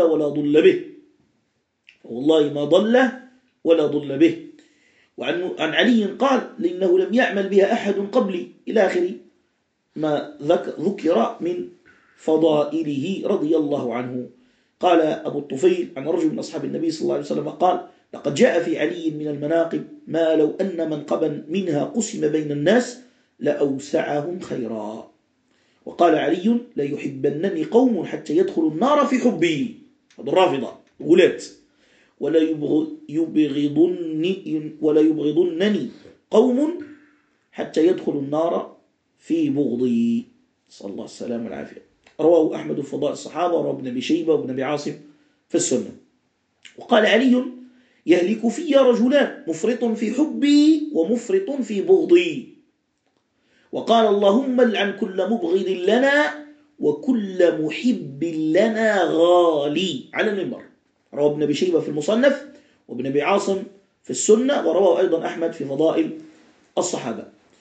ولا ضل به. وعن علي قال: لأنه لم يعمل بها أحد قبلي، إلى آخر ما ذكر من فضائله رضي الله عنه. قال أبو الطفيل عن رجل من أصحاب النبي صلى الله عليه وسلم قال: لقد جاء في علي من المناقب ما لو أن منقبا منها قسم بين الناس لأوسعهم خيرا. وقال علي: لا يحبنني قوم حتى يدخلوا النار في حبي. هذا الرافضة غلات. ولا يبغضنني قوم حتى يدخلوا النار في بغضي. صلى الله السلام والعافية. رواه أحمد في فضائل الصحابة، ورواه ابن أبي شيبة وابن أبي عاصم في السنة. وقال علي: يهلك في رجلان، مفرط في حبي ومفرط في بغضي. وقال: اللهم لعن كل مبغض لنا وكل محب لنا غالي، على المنبر. رواه ابن أبي شيبة في المصنف، وابن أبي عاصم في السنة، ورواه أيضا أحمد في فضائل الصحابة.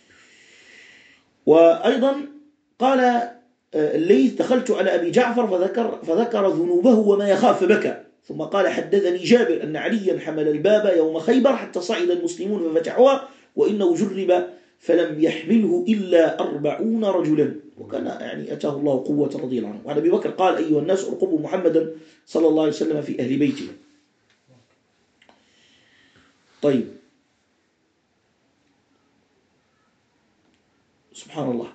وأيضا قال الليث: دخلت على أبي جعفر فذكر ذنوبه وما يخاف فبكى، ثم قال: حدثني جابر أن عليا حمل الباب يوم خيبر حتى صعد المسلمون ففتحوها وإنه جرب فلم يحمله إلا 40 رجلا، وكان يعني أتاه الله قوة رضي الله عنه. وعن أبي بكر قال: أيها الناس ارقبوا محمدا صلى الله عليه وسلم في أهل بيته. طيب، سبحان الله.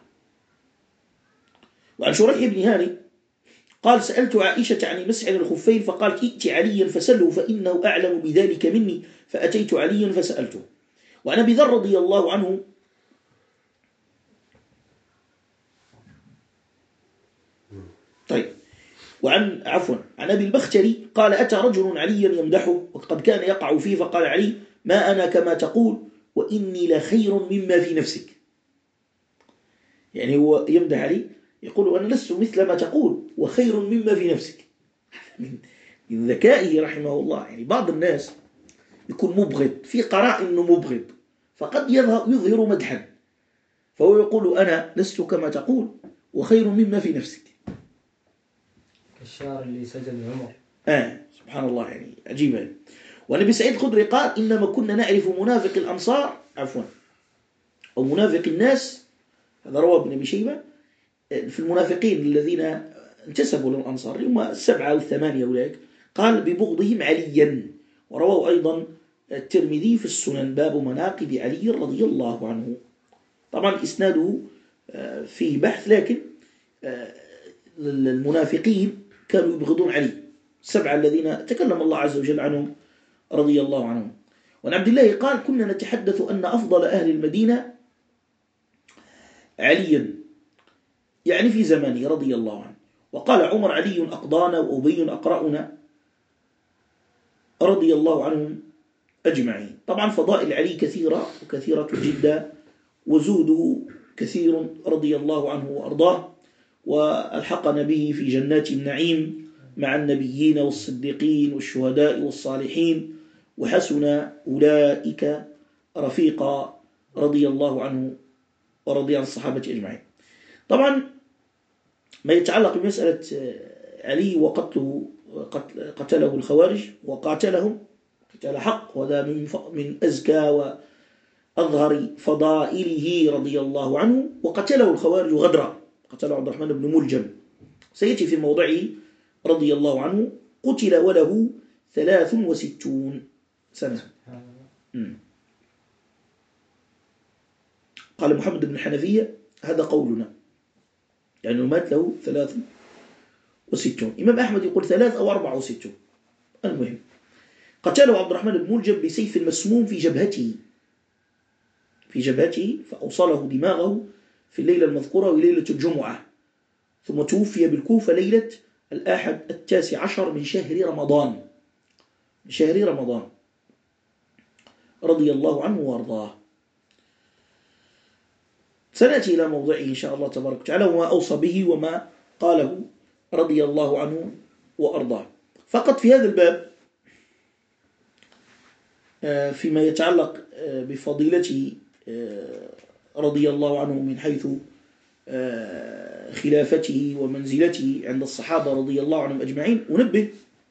وعن شريح بن هاني قال: سألت عائشة عن مسح الخفين فقال: ائت عليا فسله فإنه أعلم بذلك مني، فأتيت عليا فسألته. وعن أبي ذر رضي الله عنه عن أبي البختري قال: أتى رجل عليا يمدحه وقد كان يقع فيه، فقال علي: ما أنا كما تقول وإني لخير مما في نفسك. يعني هو يمدح علي، يقول: أنا لست مثل ما تقول وخير مما في نفسك. من ذكائه رحمه الله. يعني بعض الناس يكون مبغض، في قراء إنه مبغض، فقد يظهر مدحا، فهو يقول: أنا لست كما تقول وخير مما في نفسك. الشعر اللي سجد عمر. سبحان الله، يعني عجيبة. وعن أبي سعيد الخدري قال: إنما كنا نعرف منافق الأنصار أو منافق الناس، هذا رواه ابن أبي شيبة، في المنافقين الذين انتسبوا للأنصار هم 7 أو 8 أولئك، قال: ببغضهم عليا. ورواه أيضا الترمذي في السنن باب مناقب علي رضي الله عنه. طبعا إسناده فيه بحث، لكن المنافقين كانوا يبغضون علي، 7 الذين تكلم الله عز وجل عنهم رضي الله عنهم. وعن عبد الله قال: كنا نتحدث أن أفضل أهل المدينة عليا، يعني في زمانه رضي الله عنه. وقال عمر: علي أقضانا وأبي أقرأنا رضي الله عنهم أجمعين. طبعا فضائل علي كثيرة وكثيرة جدا، وزهده كثير رضي الله عنه وأرضاه، وألحقنا به في جنات النعيم مع النبيين والصديقين والشهداء والصالحين، وحسن أولئك رفيقا رضي الله عنه ورضي عن الصحابة أجمعين. طبعا ما يتعلق بمسألة علي قتله الخوارج وقاتلهم قتال حق، وهذا من أزكى وأظهر فضائله رضي الله عنه. وقتله الخوارج غدرا، قتله عبد الرحمن بن ملجم، سيأتي في موضعه رضي الله عنه. قتل وله 63 سنة. قال محمد بن الحنفية: هذا قولنا، يعني مات له 63. إمام أحمد يقول 3 أو 64. المهم قتله عبد الرحمن بن ملجم بسيف مسموم في جبهته فأوصله دماغه في الليلة المذكورة وليلة الجمعة، ثم توفي بالكوفة ليلة الأحد 19 من شهر رمضان رضي الله عنه وارضاه. سنأتي إلى موضعه إن شاء الله تبارك وتعالى وما أوصى به وما قاله رضي الله عنه وأرضاه. فقط في هذا الباب فيما يتعلق بفضيلته رضي الله عنه من حيث خلافته ومنزلته عند الصحابة رضي الله عنهم أجمعين، ونبه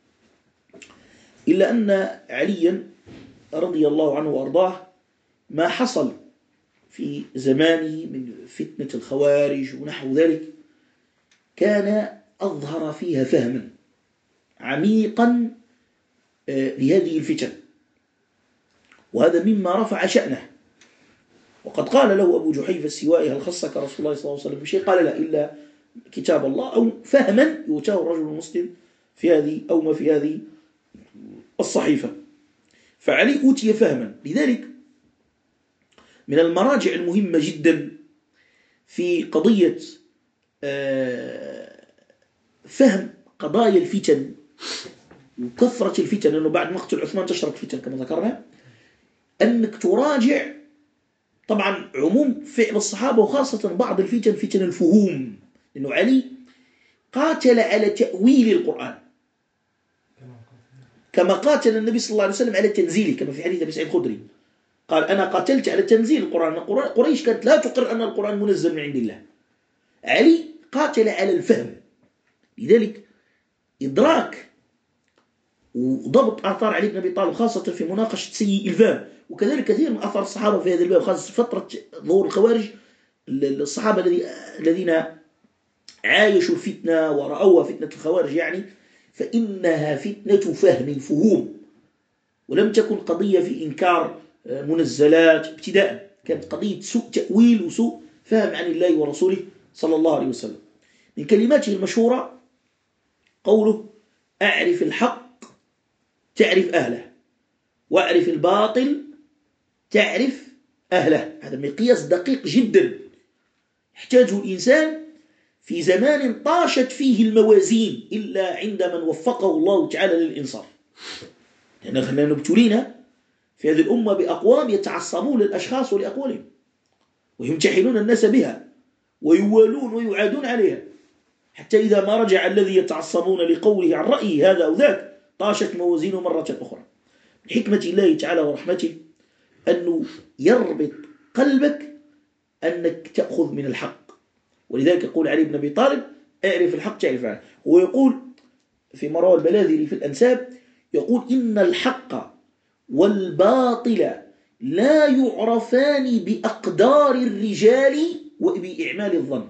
إلا أن عليا رضي الله عنه وأرضاه ما حصل في زمانه من فتنة الخوارج ونحو ذلك كان أظهر فيها فهما عميقا لهذه الفتن، وهذا مما رفع شأنه. وقد قال له أبو جحيفة السوائي: هل خصك رسول الله صلى الله عليه وسلم بشيء؟ قال: لا، إلا كتاب الله أو فهما يؤتاه الرجل المسلم في هذه أو ما في هذه الصحيفة. فعلي أوتي فهما. لذلك من المراجع المهمة جدا في قضية فهم قضايا الفتن وكثرة الفتن، لأنه بعد مقتل عثمان انتشرت الفتن كما ذكرنا، أنك تراجع طبعا عموم فعل الصحابة وخاصة بعض الفتن، فتن الفهوم، لأنه علي قاتل على تأويل القرآن كما قاتل النبي صلى الله عليه وسلم على تنزيله، كما في حديث أبي سعيد الخدري قال أنا قاتلت على تنزيل القرآن. قريش كانت لا تقر أن القرآن منزل من عند الله، علي قاتل على الفهم. لذلك إدراك وضبط آثار علي بن أبي طالب خاصة في مناقشة سيء الفهم، وكذلك كثير من آثار الصحابة في هذا الباب، خاصة فترة ظهور الخوارج، الصحابة الذين عايشوا الفتنة ورأوها فتنة الخوارج يعني، فإنها فتنة فهوم، ولم تكن قضية في إنكار منزلات ابتداء، كانت قضية سوء تأويل وسوء فهم عن الله ورسوله صلى الله عليه وسلم. من كلماته المشهورة قوله أعرف الحق تعرف أهله، وأعرف الباطل تعرف أهله. هذا مقياس دقيق جدا يحتاجه الإنسان في زمان طاشت فيه الموازين إلا عند من وفقه الله تعالى للإنصاف. لأننا نبتلينا في هذه الأمة بأقوام يتعصبون للأشخاص ولأقوالهم ويمتحنون الناس بها ويوالون ويعادون عليها، حتى إذا ما رجع الذي يتعصبون لقوله عن رأيه هذا أو ذاك طاشت موازينه مرة أخرى. من حكمة الله تعالى ورحمته أنه يربط قلبك أنك تأخذ من الحق. ولذلك يقول علي بن أبي طالب اعرف الحق تعرف عنه. هو يقول في مروى البلاذري في الأنساب يقول إن الحق والباطل لا يعرفان بأقدار الرجال وبإعمال الظن.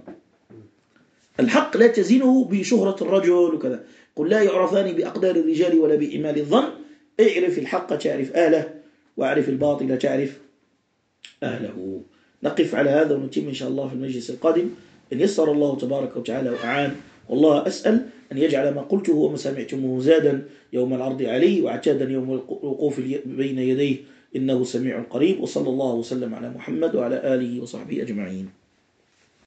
الحق لا تزينه بشهرة الرجل وكذا، قل لا يعرفان بأقدار الرجال ولا بإعمال الظن. اعرف الحق تعرف أهله، واعرف الباطل تعرف أهله. نقف على هذا ونتم إن شاء الله في المجلس القادم إن يسر الله تبارك وتعالى وأعان. والله أسأل أن يجعل ما قلته وما سمعتموه زادا يوم العرض عليه وعتادا يوم الوقوف بين يديه، إنه سميع قريب. وصلى الله وسلم على محمد وعلى آله وصحبه أجمعين.